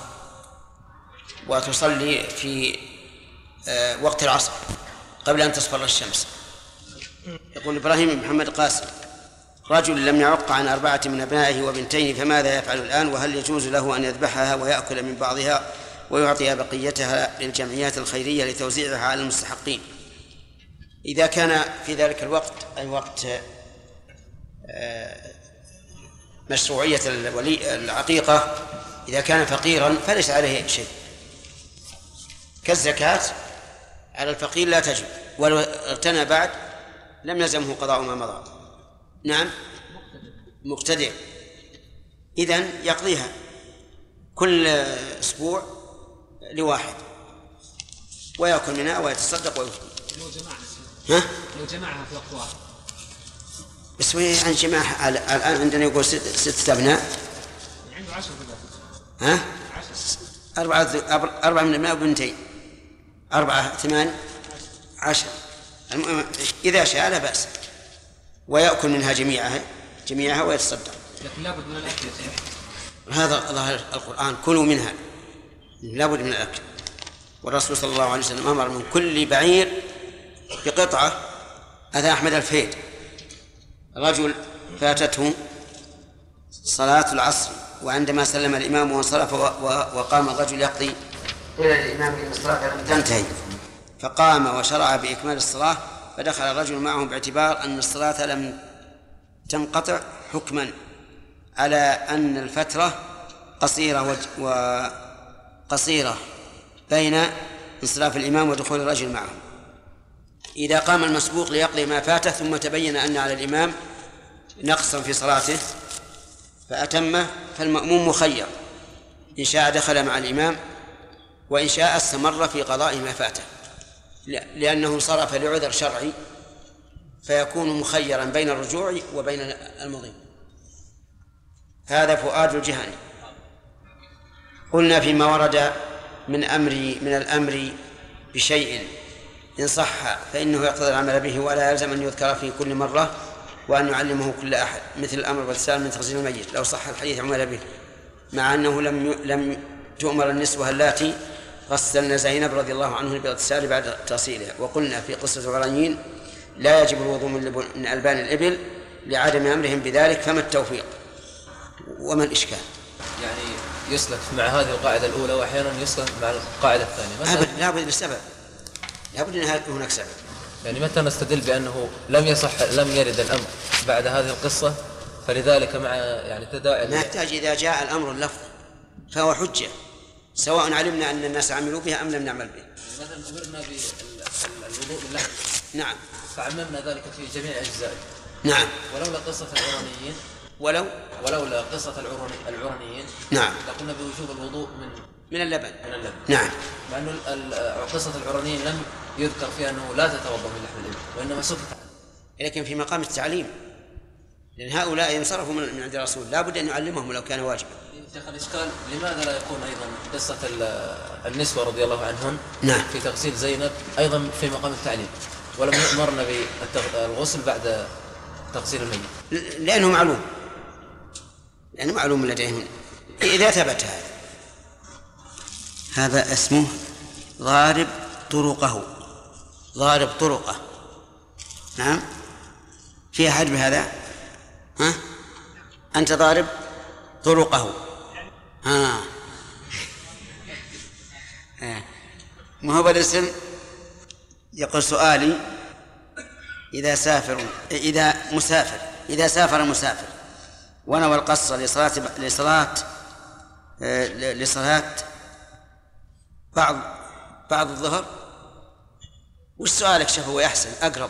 وتصلي في وقت العصر قبل أن تصفر الشمس. يقول إبراهيم بن محمد قاسم: رجل لم يعق عن أربعة من أبنائه وبنتين فماذا يفعل الآن؟ وهل يجوز له أن يذبحها ويأكل من بعضها ويعطي بقيتها للجمعيات الخيرية لتوزيعها على المستحقين؟ إذا كان في ذلك الوقت أي وقت مشروعية العقيقة إذا كان فقيرا فليس عليه شيء، كالزكاة على الفقير لا تجب، ولو اغتنى بعد لم يلزمه قضاء ما مضى. نعم مقتدر، إذن يقضيها كل أسبوع لواحد ويأكل منها ويتصدق ويفطر. لو جمعها ها؟ لو جمعها في وقت واحد بس عن جماعة الآن عندنا يقول ست ستة أبناء عنده عشر بنات. ها؟ أربعة أربعة من أبناء وبنتين أربعة ثمان عشر. إذا شاء لا بأس ويأكل منها جميعها جميعها ويتصدق. لكن لابد من الأكل. هذا ظاهر القرآن: كلوا منها، لابد من الأكل. والرسول صلى الله عليه وسلم أمر من كل بعير بقطعة. هذا أحمد الفيد: رجل فاتته صلاة العصر وعندما سلم الإمام وانصرف وقام الرجل يقضي إلى الإمام إن الصلاة لم تنتهي، فقام وشرع بإكمال الصلاة، فدخل الرجل معهم باعتبار أن الصلاة لم تنقطع حكما على أن الفترة قصيرة وقصيرة بين انصراف الإمام ودخول الرجل معه. إذا قام المسبوق ليقضي ما فاته ثم تبين أن على الإمام نقصا في صلاته فأتمه فالمأموم مخير، إن شاء دخل مع الإمام وإن شاء استمر في قضاء ما فاته، لأنه انصرف لعذر شرعي فيكون مخيرا بين الرجوع وبين المضي. هذا فؤاد الجهني. قلنا فيما ورد من أمر من الأمر بشيء إن صح فإنه يقتضي العمل به ولا يلزم أن يذكر في كل مرة وأن يعلمه كل أحد، مثل الأمر بالسال من تغسيل الميت لو صح الحديث عمل به، مع أنه لم لم تؤمر النسوة اللاتي غسلن زينب رضي الله عنه بالاغتسال بعد تغسيلها. وقلنا في قصة العرانيين لا يجب الوضوء من ألبان الإبل لعدم أمرهم بذلك، فما التوفيق وما الإشكال؟ يعني يسلك مع هذه القاعدة الأولى وأحيانا يسلك مع القاعدة الثانية. أبدا لابد بالسبب، لابد أن هناك سبب. يعني متى نستدل بأنه لم يصح لم يرد الأمر بعد هذه القصة فلذلك مع يعني تداعي ما يحتاج إذا جاء الأمر اللفظ فهو حجة سواء علمنا أن الناس عملوا بها أم لم نعمل به. مثلا أمرنا بالوضوء باللحم، نعم، فعممنا ذلك في جميع أجزائه. نعم، ولولا قصة العرانيين ولو ولولا قصة العرانيين نعم لقلنا بوجوب الوضوء من من اللبن من اللبن. نعم، مع أنه قصة العرانيين لم يذكر فيها أنه لا تتوضأ من لحم الإبل وإنما سكت، لكن في مقام التعليم، لأن هؤلاء ينصرفوا من عند الرسول لا بد أن يعلمهم لو كان واجبا. شيخ الإشكال لماذا لا يكون أيضا قصة النسوة رضي الله عنهن نعم في تغسيل زينب أيضا في مقام التعليم ولم يأمرنا بالغسل بعد تغسيل الميت؟ لأنه معلوم لأنه معلوم لديهم. إذا ثبت هذا هذا اسمه ضارب طرقه، ضارب طرقه. نعم، في أحد بهذا؟ ها؟ أنت ضارب طرقه. ها ما هو بالاسم. يقول سؤالي: إذا سافر إذا مسافر إذا سافر مسافر ونوى القصر لصلاة لصلاة لصلاة بعض بعض الظهر، وش سؤالك؟ شوف هو يحسن أقرب.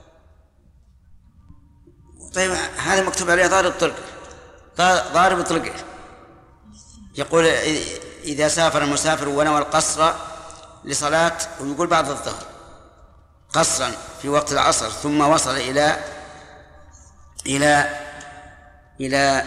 طيب هذا مكتوب عليه ضارب طرقه، ضارب طرقه. يقول إذا سافر المسافر ونوى القصر لصلاة ويقول بعض الظهر، قصرا في وقت العصر ثم وصل إلى إلى إلى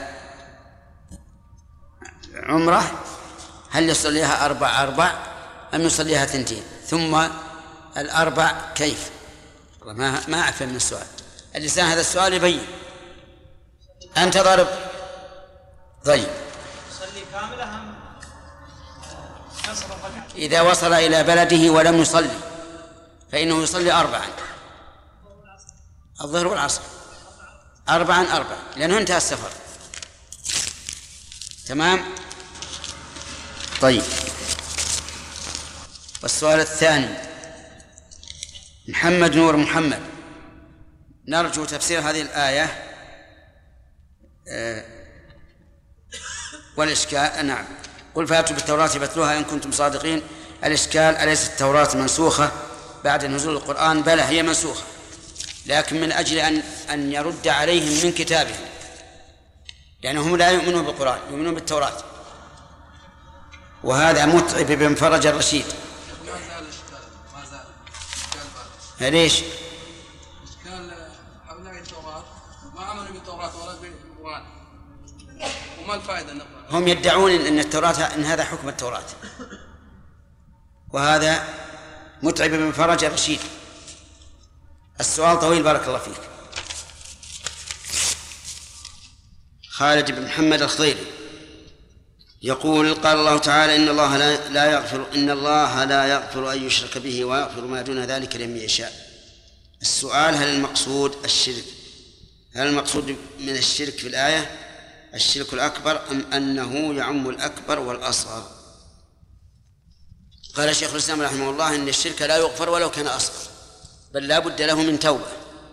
عمره، هل يصليها أربع أربع أم يصليها ثنتين؟ ثم الأربع كيف؟ ما ما أعرف من السؤال. اللسان هذا السؤال يبين. أنت ضرب طيب. إذا وصل إلى بلده ولم يصلي فإنه يصلي أربعا، الظهر والعصر أربعا أربعا لأنه انتهى السفر. تمام. طيب، والسؤال الثاني محمد نور محمد، نرجو تفسير هذه الآية أه والإشكال. نعم، قل فأتوا بالتوراة فاتلوها إن كنتم صادقين. الإشكال: أليست التوراة منسوخة بعد نزول القرآن؟ بلى، هي منسوخة، لكن من أجل أن أن يرد عليهم من كتابهم، لأنهم لا يؤمنون بالقرآن، يؤمنون بالتوراة. وهذا متعب بن فرج الرشيد. ما زال إشكال، ما زال إشكال. ليش؟ إشكال هؤلاء التوراة ما آمنوا بالتوراة ولا بالقرآن، وما الفائدة نقرأ؟ هم يدعون أن التوراة أن هذا حكم التوراة، وهذا متعب بن فرج الرشيد. السؤال طويل بارك الله فيك. خالد بن محمد الخضيري يقول: قال الله تعالى: إن الله لا, لا يغفر إن الله لا يغفر أن يشرك به ويغفر ما دون ذلك لمن يشاء. السؤال: هل المقصود الشرك هل المقصود من الشرك في الآية الشرك الأكبر أم أنه يعم الأكبر والأصغر؟ قال شيخ الإسلام رحمه الله: إن الشرك لا يغفر ولو كان أصغر، بل لا بد له من توبة.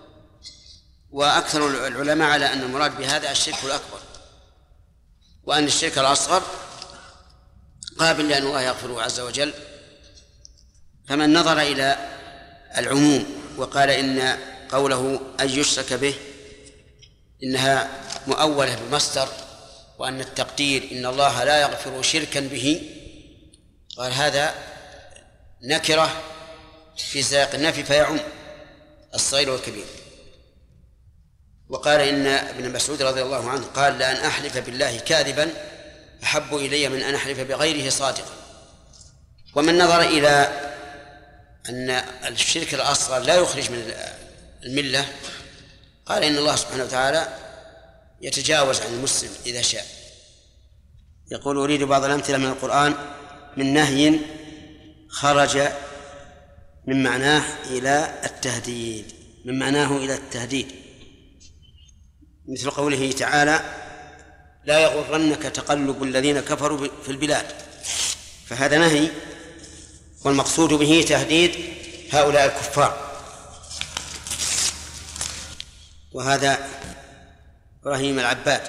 وأكثر العلماء على أن المراد بهذا الشرك الأكبر، وأن الشرك الأصغر قابل لأن الله يغفره عز وجل. فمن نظر إلى العموم وقال إن قوله أن يشرك به إنها مؤولة بمصدر، وأن التقدير إن الله لا يغفر شركا به، قال هذا نكرة في سياق النفي فيعم الصغير والكبير. وقال إن ابن مسعود رضي الله عنه قال: لأن أحلف بالله كاذبا أحب إلي من أن أحلف بغيره صادقا. ومن نظر إلى أن الشرك الأصغر لا يخرج من الملة قال إن الله سبحانه وتعالى يتجاوز عن المسلم إذا شاء. يقول: أريد بعض الأمثلة من القرآن من نهي خرج من معناه إلى التهديد من معناه إلى التهديد مثل قوله تعالى: لا يغرنك تقلب الذين كفروا في البلاد. فهذا نهي، والمقصود به تهديد هؤلاء الكفار. وهذا إبراهيم العباد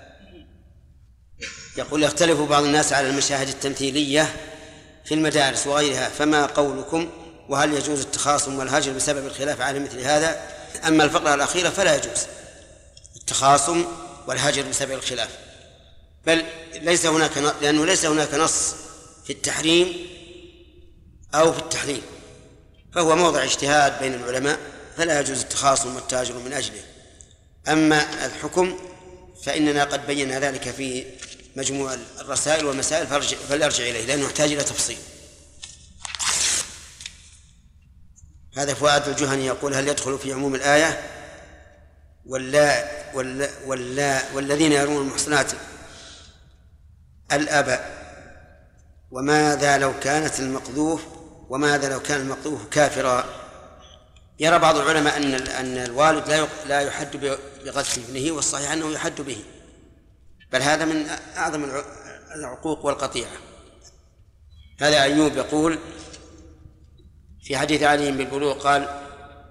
يقول: يختلف بعض الناس على المشاهد التمثيلية في المدارس وغيرها، فما قولكم؟ وهل يجوز التخاصم والهجر بسبب الخلاف على مثل هذا؟ أما الفقرة الأخيرة فلا يجوز التخاصم والهجر بسبب الخلاف، بل ليس هناك، لأنه ليس هناك نص في التحريم أو في التحليل، فهو موضع اجتهاد بين العلماء، فلا يجوز التخاصم والتهجر من أجله. أما الحكم فإننا قد بينا ذلك في مجموع الرسائل والمسائل، فليرجع إليه لأنه يحتاج إلى تفصيل. هذا فؤاد الجهني يقول: هل يدخل في عموم الآية ولا ولا ولا والذين يرون المحصنات الآباء؟ وماذا لو كانت المقذوف وماذا لو كان المقذوف كافرا؟ يرى بعض العلماء أن أن الوالد لا لا يحد بقذف ابنه، والصحيح أنه يحد به، بل هذا من أعظم العقوق والقطيعة. هذا أيوب يقول في حديث علي بالبلوغ قال: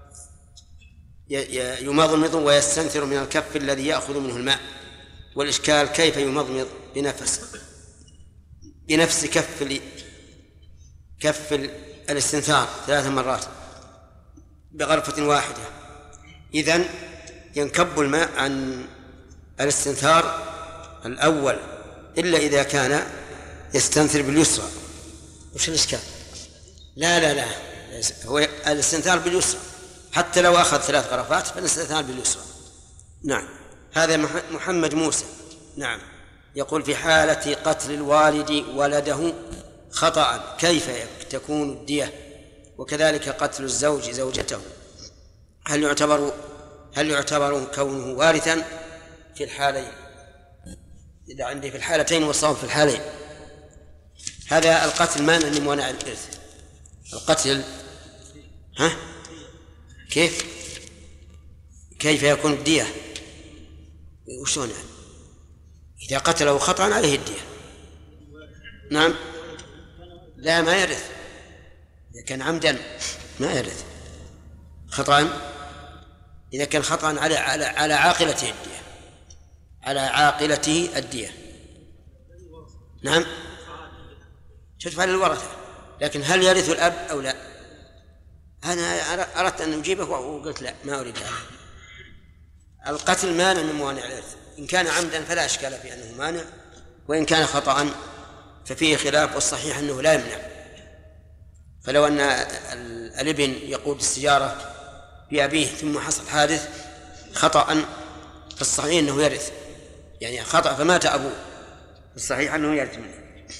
يمضمض ويستنثر من الكف الذي يأخذ منه الماء. والإشكال: كيف يمضمض بنفس بنفس كف كف الاستنثار ثلاث مرات بغرفة واحدة؟ إذن ينكب الماء عن الاستنثار الأول إلا إذا كان يستنثر باليسرى. وش الإشكال؟ لا لا لا هو الاستنثار باليسرى، حتى لو أخذ ثلاث غرفات فالاستنثار باليسرى. نعم. هذا محمد موسى. نعم. يقول في حالة قتل الوالد ولده خطأ كيف تكون الدية؟ وكذلك قتل الزوج زوجته، هل يعتبر هل يعتبر كونه وارثا في الحالين؟ إذا عندي في الحالتين والصواب في الحالين. هذا القتل مانع من موانع الإرث. القتل ها كيف كيف يكون الدية؟ وشون يعني؟ إذا قتله خطأ عليه الدية. نعم. لا ما يرث، إذا كان عمدا ما يرث. خطأ إذا كان خطأ على على على عاقلته الدية، على عاقلته الدية. نعم. تدفع للورثة، لكن هل يرث الأب أو لا؟ أنا أردت أن أجيبه وقلت لا، ما أريد هذا. القتل مانع من موانع الإرث، إن كان عمدا فلا إشكال في أنه مانع، وإن كان خطأ ففيه خلاف، والصحيح أنه لا يمنع. فلو أن الابن يقود السيارة بأبيه ثم حصل حادث خطأ فالصحيح أنه يرث، يعني خطأ فمات أبوه، الصحيح أنه يرث منه.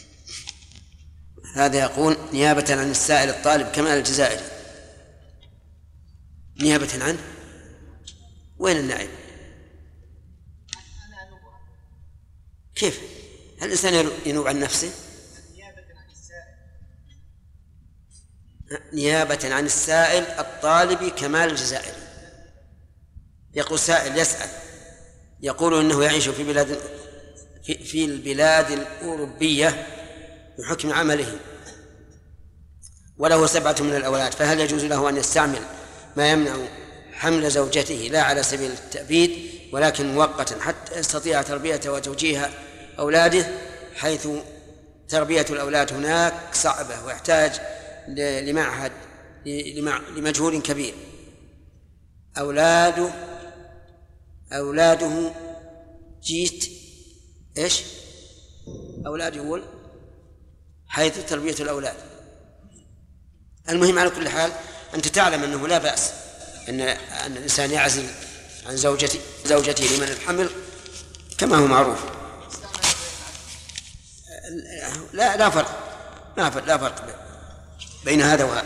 هذا يقول نيابة عن السائل الطالب كمال الجزائري. نيابة عنه؟ وين النائب؟ كيف؟ هل الإنسان ينوب عن نفسه؟ نيابة عن السائل الطالب كمال الجزائري. يقول سائل يسأل يقول إنه يعيش في بلاد في, في البلاد الأوروبية بحكم عمله، وله سبعة من الأولاد، فهل يجوز له أن يستعمل ما يمنع حمل زوجته لا على سبيل التأبيد ولكن مؤقتا حتى يستطيع تربية وتوجيه أولاده، حيث تربية الأولاد هناك صعبة ويحتاج لمعهد لمجهود كبير. أولاده أولاده جيت إيش أولاده يقول حيث تربية الأولاد. المهم على كل حال أنت تعلم أنه لا بأس أن أن الإنسان يعزل عن زوجته زوجته لمن الحمل كما هو معروف. لا لا فرق لا فرق, لا فرق بين هذا وهذا.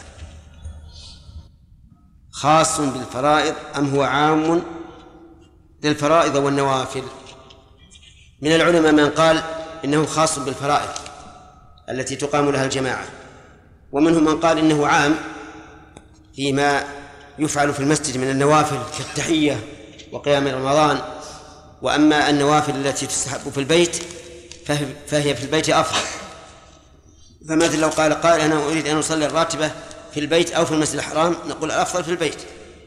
خاص بالفرائض أم هو عام للفرائض والنوافل؟ من العلماء من قال إنه خاص بالفرائض التي تقام لها الجماعة، ومنهم من قال إنه عام فيما يفعل في المسجد من النوافل كالتحية وقيام رمضان. وأما النوافل التي تستحب في البيت فهي في البيت أفضل. فمثل لو قال قائل أنا أريد أن أصلي الراتبة في البيت أو في المسجد الحرام، نقول الأفضل في البيت.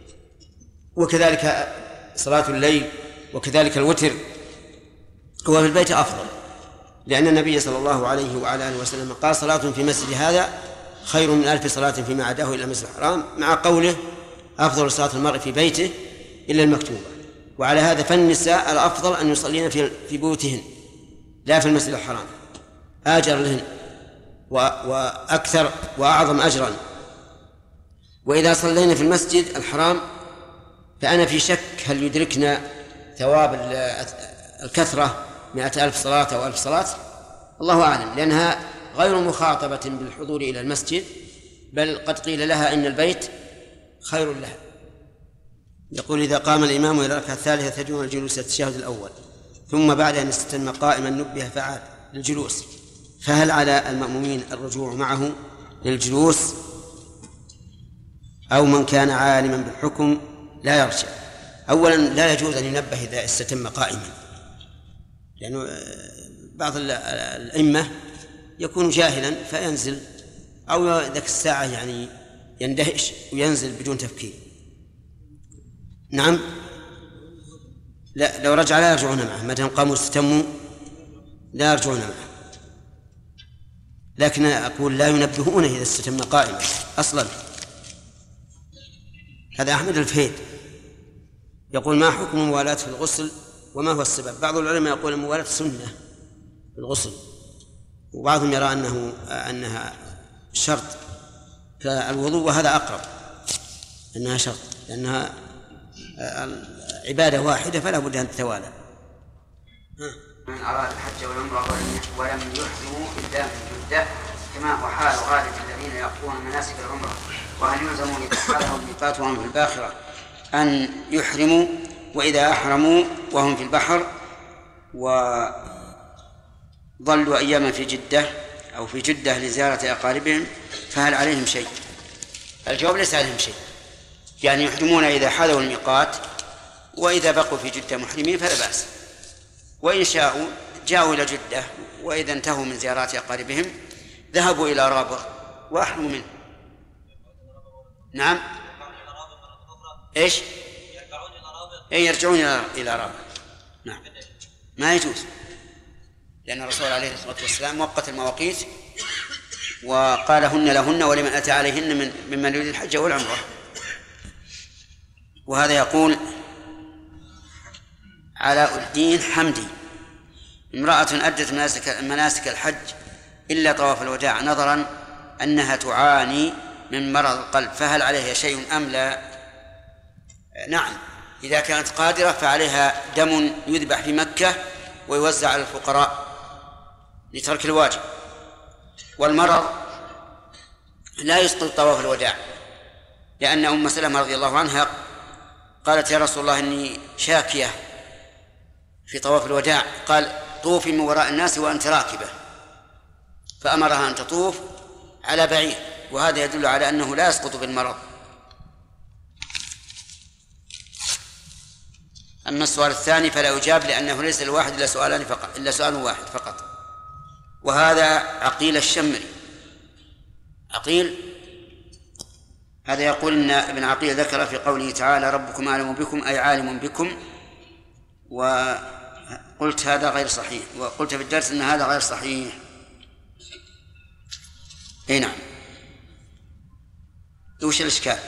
وكذلك صلاة الليل وكذلك الوتر هو في البيت أفضل، لأن النبي صلى الله عليه وعلى آله وسلم قال صلاة في مسجد هذا خير من ألف صلاة فيما عداه إلى المسجد الحرام، مع قوله أفضل صلاة المرء في بيته إلا المكتوبة. وعلى هذا فالنساء الأفضل أن يصلين في في بيوتهن لا في المسجد الحرام، آجر لهن وأكثر وأعظم أجرا. وإذا صلينا في المسجد الحرام فأنا في شك هل يدركنا ثواب الكثرة مئة ألف صلاة أو ألف صلاة، الله أعلم، لأنها غير مخاطبة بالحضور إلى المسجد، بل قد قيل لها إن البيت خير لها. يقول إذا قام الإمام إلى الركعة الثالثة تجوز الجلوس التشهد الأول، ثم بعد أن استتم قائما نبه فعاد للجلوس، فهل على المأمومين الرجوع معه للجلوس أو من كان عالما بالحكم لا يرجع؟ أولا لا يجوز أن ينبه إذا استتم قائما، لأنه بعض الأئمة يكون جاهلا فينزل، أو ذاك الساعة يعني يندهش وينزل بدون تفكير. نعم. لا لو رجع لا يرجعون معه، متى قاموا استتموا لا يرجعون معه، لكن أقول لا ينبهونه إذا استتم قائما أصلا. هذا أحمد الفهيد يقول ما حكم الموالاة في الغسل وما هو السبب؟ بعض العلماء يقول الموالاة سنة في الغسل، وبعضهم يرى أنه أنها شرط فالوضوء وهذا أقرب أنها شرط، لأنها عبادة واحدة فلا بد أن تتوالى. من أراد الحج والعمرة ولم يحرموا إلا من جدة كما هو حال غالب الذين يقومون مناسك العمرة، وهل يلزمون إذا حالهم ميقاتهم في الباخرة أن يحرموا، وإذا أحرموا وهم في البحر وظلوا أياما في جدة أو في جدة لزيارة أقاربهم فهل عليهم شيء؟ الجواب ليس عليهم شيء، يعني يحرمون إذا حالوا الميقات، وإذا بقوا في جدة محرمين فلا بأس، وإن شاءوا جاءوا إلى جدة وإذا انتهوا من زيارات أقاربهم ذهبوا إلى رابغ وأحرموا منه. نعم إيش؟ أي يرجعون إلى رابغ. نعم ما يجوز، لأن الرسول عليه الصلاة والسلام وقت المواقيت وقال هن لهن ولمن أتى عليهن من ممن يريد الحج والعمرة. وهذا يقول علاء الدين حمدي: امرأة أدت مناسك, مناسك الحج إلا طواف الوداع نظرا أنها تعاني من مرض القلب، فهل عليها شيء أم لا؟ نعم، إذا كانت قادرة فعليها دم يذبح في مكة ويوزع على الفقراء لترك الواجب. والمرض لا يسقط طواف الوداع، لأن أم سلمة رضي الله عنها قالت: يا رسول الله إني شاكية في طواف الوداع، قال: طوفي من وراء الناس وأنت راكبة، فأمرها أن تطوف على بعير، وهذا يدل على أنه لا يسقط بالمرض. أما السؤال الثاني فلا يجاب، لأنه ليس الواحد إلا سؤالان فقط، إلا سؤال واحد فقط، وهذا عقيل الشمري. عقيل هذا يقول إن ابن عقيل ذكر في قوله تعالى: ربكم أعلم بكم، أي عالم بكم، وقلت هذا غير صحيح، وقلت في الدرس أن هذا غير صحيح. أي نعم. وش الإشكال؟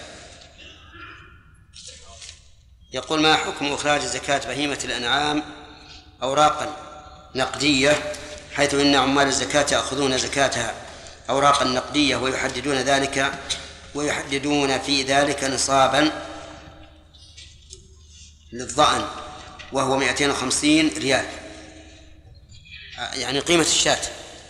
يقول: ما حكم إخراج زكاة بهيمة الأنعام أوراقا نقدية، حيث إن عمال الزكاة يأخذون زكاتها أوراقا نقدية ويحددون ذلك ويحددون في ذلك نصابا للضأن وهو مئتين وخمسين ريال، يعني قيمة الشاة.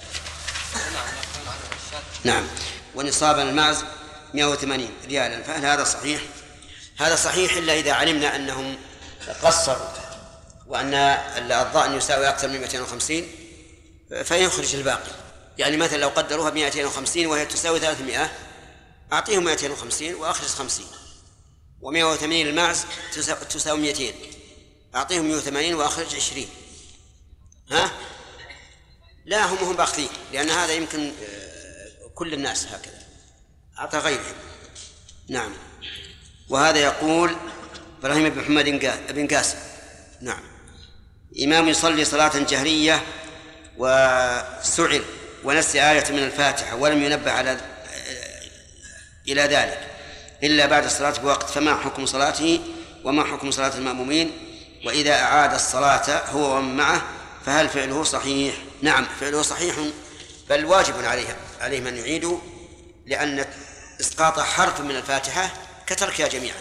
نعم. ونصابا المعز مئة وثمانين ريالا، فهل هذا صحيح؟ هذا صحيح إلا إذا علمنا أنهم قصروا وأن الضأن يساوي أكثر من مئتين وخمسين فيخرج الباقي. يعني مثلا لو قدروها مئتين وخمسين وهي تساوي ثلاثمائة، أعطيهم مئتين وخمسين وأخرج خمسين، ومئة وثمانين المعز تساوي مئتين، أعطيهم مئة وثمانين وأخرج عشرين. ها؟ لا، هم هم باخذين، لأن هذا يمكن كل الناس هكذا، أعطى غيرهم. نعم. وهذا يقول إبراهيم بن محمد بن قاسم: نعم، إمام يصلي صلاة جهرية وسعر ونسي آية من الفاتحة ولم ينبه على إلى ذلك إلا بعد الصلاة بوقت، فما حكم صلاته وما حكم صلاة المأمومين؟ وإذا أعاد الصلاة هو ومن معه فهل فعله صحيح؟ نعم، فعله صحيح، بل واجب عليه عليه من يعيده، لأن إسقاط حرف من الفاتحة كتركها جميعا.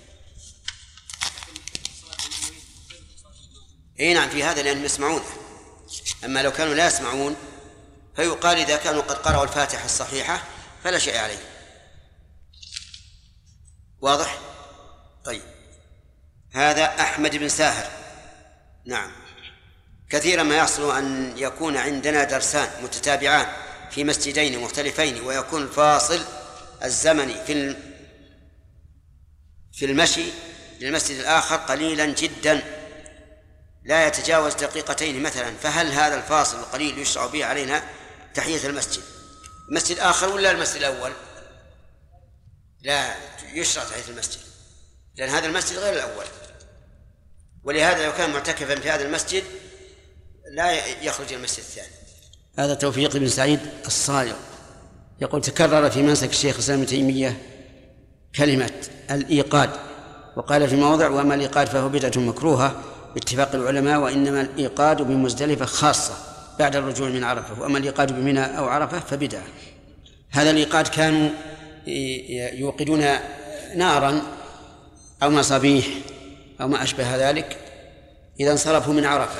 اي نعم، في هذا لأنهم يسمعونه. أما لو كانوا لا يسمعون فيقال إذا كانوا قد قرأوا الفاتحة الصحيحة فلا شيء عليه. واضح؟ طيب. هذا أحمد بن ساهر: نعم، كثيرا ما يحصل أن يكون عندنا درسان متتابعان في مسجدين مختلفين، ويكون الفاصل الزمني في في المشي للمسجد الآخر قليلا جدا لا يتجاوز دقيقتين مثلا، فهل هذا الفاصل القليل يشرع به علينا تحية المسجد؟ المسجد آخر ولا المسجد الأول؟ لا، يشرع تحية المسجد، لأن هذا المسجد غير الأول، ولهذا لو كان معتكفا في هذا المسجد لا يخرج المسجد الثاني. هذا توفيق بن سعيد الصالح يقول: تكرر في منسك الشيخ الإسلام ابن تيمية كلمة الإيقاد، وقال في موضع: وأما الإيقاد فهو بدعة مكروهة باتفاق العلماء، وإنما الإيقاد بمزدلفة خاصة بعد الرجوع من عرفة، وأما الإيقاد بمنى أو عرفة فبدعة. هذا الإيقاد كانوا يوقدون نارا أو مصابيح أو ما أشبه ذلك إذا انصرفوا من عرفة،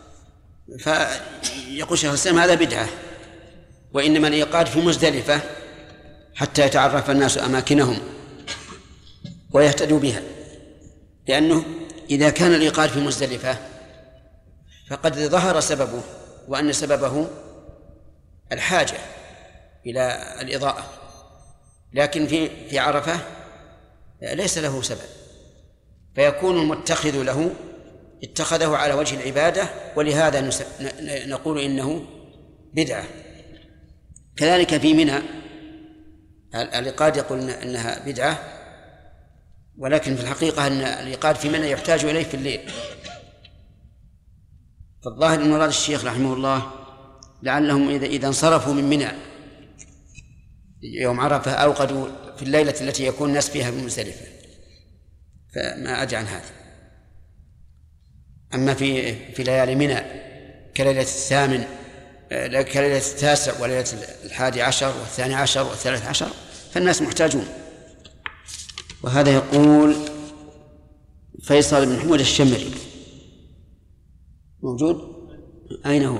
فيقول شيخ الإسلام هذا بدعة، وإنما الإيقاد في مزدلفة حتى يتعرف الناس أماكنهم ويهتدوا بها، لأنه إذا كان الإيقاد في مزدلفة فقد ظهر سببه، وأن سببه الحاجة إلى الإضاءة، لكن في في عرفة ليس له سبب، فيكون المتخذ له اتخذه على وجه العبادة، ولهذا نقول إنه بدعة. كذلك في منى الإيقاد يقول إنها بدعة، ولكن في الحقيقة أن الإيقاد في منى يحتاج إليه في الليل. فالظاهر من مراد الشيخ رحمه الله لعلهم إذا إذا انصرفوا من منى يوم عرفة أوقدوا في الليلة التي يكون الناس فيها بمزدلفة، فما أدري عن هذا. أما في في ليالي منى كليلة الثامن كليلة التاسع وليلة الحادي عشر والثاني عشر والثالث عشر فالناس محتاجون. وهذا يقول فيصل بن حمود الشمري موجود؟ أين هو؟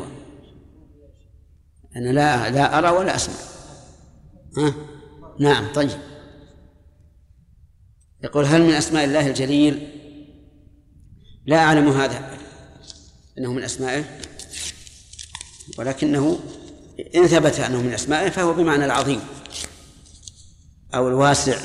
أنا لا لا أرى ولا أسمع. ها؟ نعم طيب. يقول هل من أسماء الله الجليل؟ لا أعلم هذا أنه من أسمائه، ولكنه إن ثبت أنه من أسمائه فهو بمعنى العظيم أو الواسع.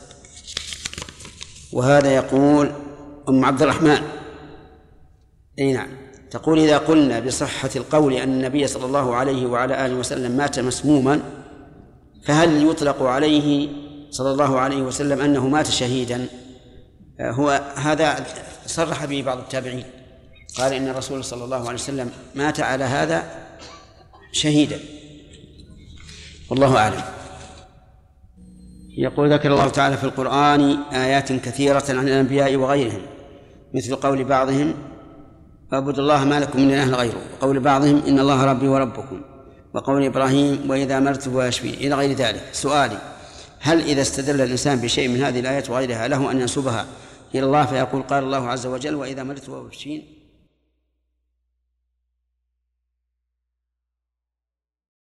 وهذا يقول أم عبد الرحمن أي نعم تقول إذا قلنا بصحة القول أن النبي صلى الله عليه وعلى آله وسلم مات مسموما، فهل يطلق عليه صلى الله عليه وسلم أنه مات شهيدا؟ هو هذا صرح به بعض التابعين، قال إن الرسول صلى الله عليه وسلم مات على هذا شهيدا، والله أعلم. يقول ذكر الله تعالى في القرآن آيات كثيرة عن الأنبياء وغيرهم، مثل قول بعضهم اعبدوا الله ما لكم من إله غيره، وقول بعضهم إن الله ربي وربكم، وقول إبراهيم وإذا مرت ويشفي، إلى غير ذلك. سؤالي هل إذا استدل الإنسان بشيء من هذه الآيات وغيرها له أن ينسبها إلى الله فيقول قال الله عز وجل وإذا مرت ويشفين؟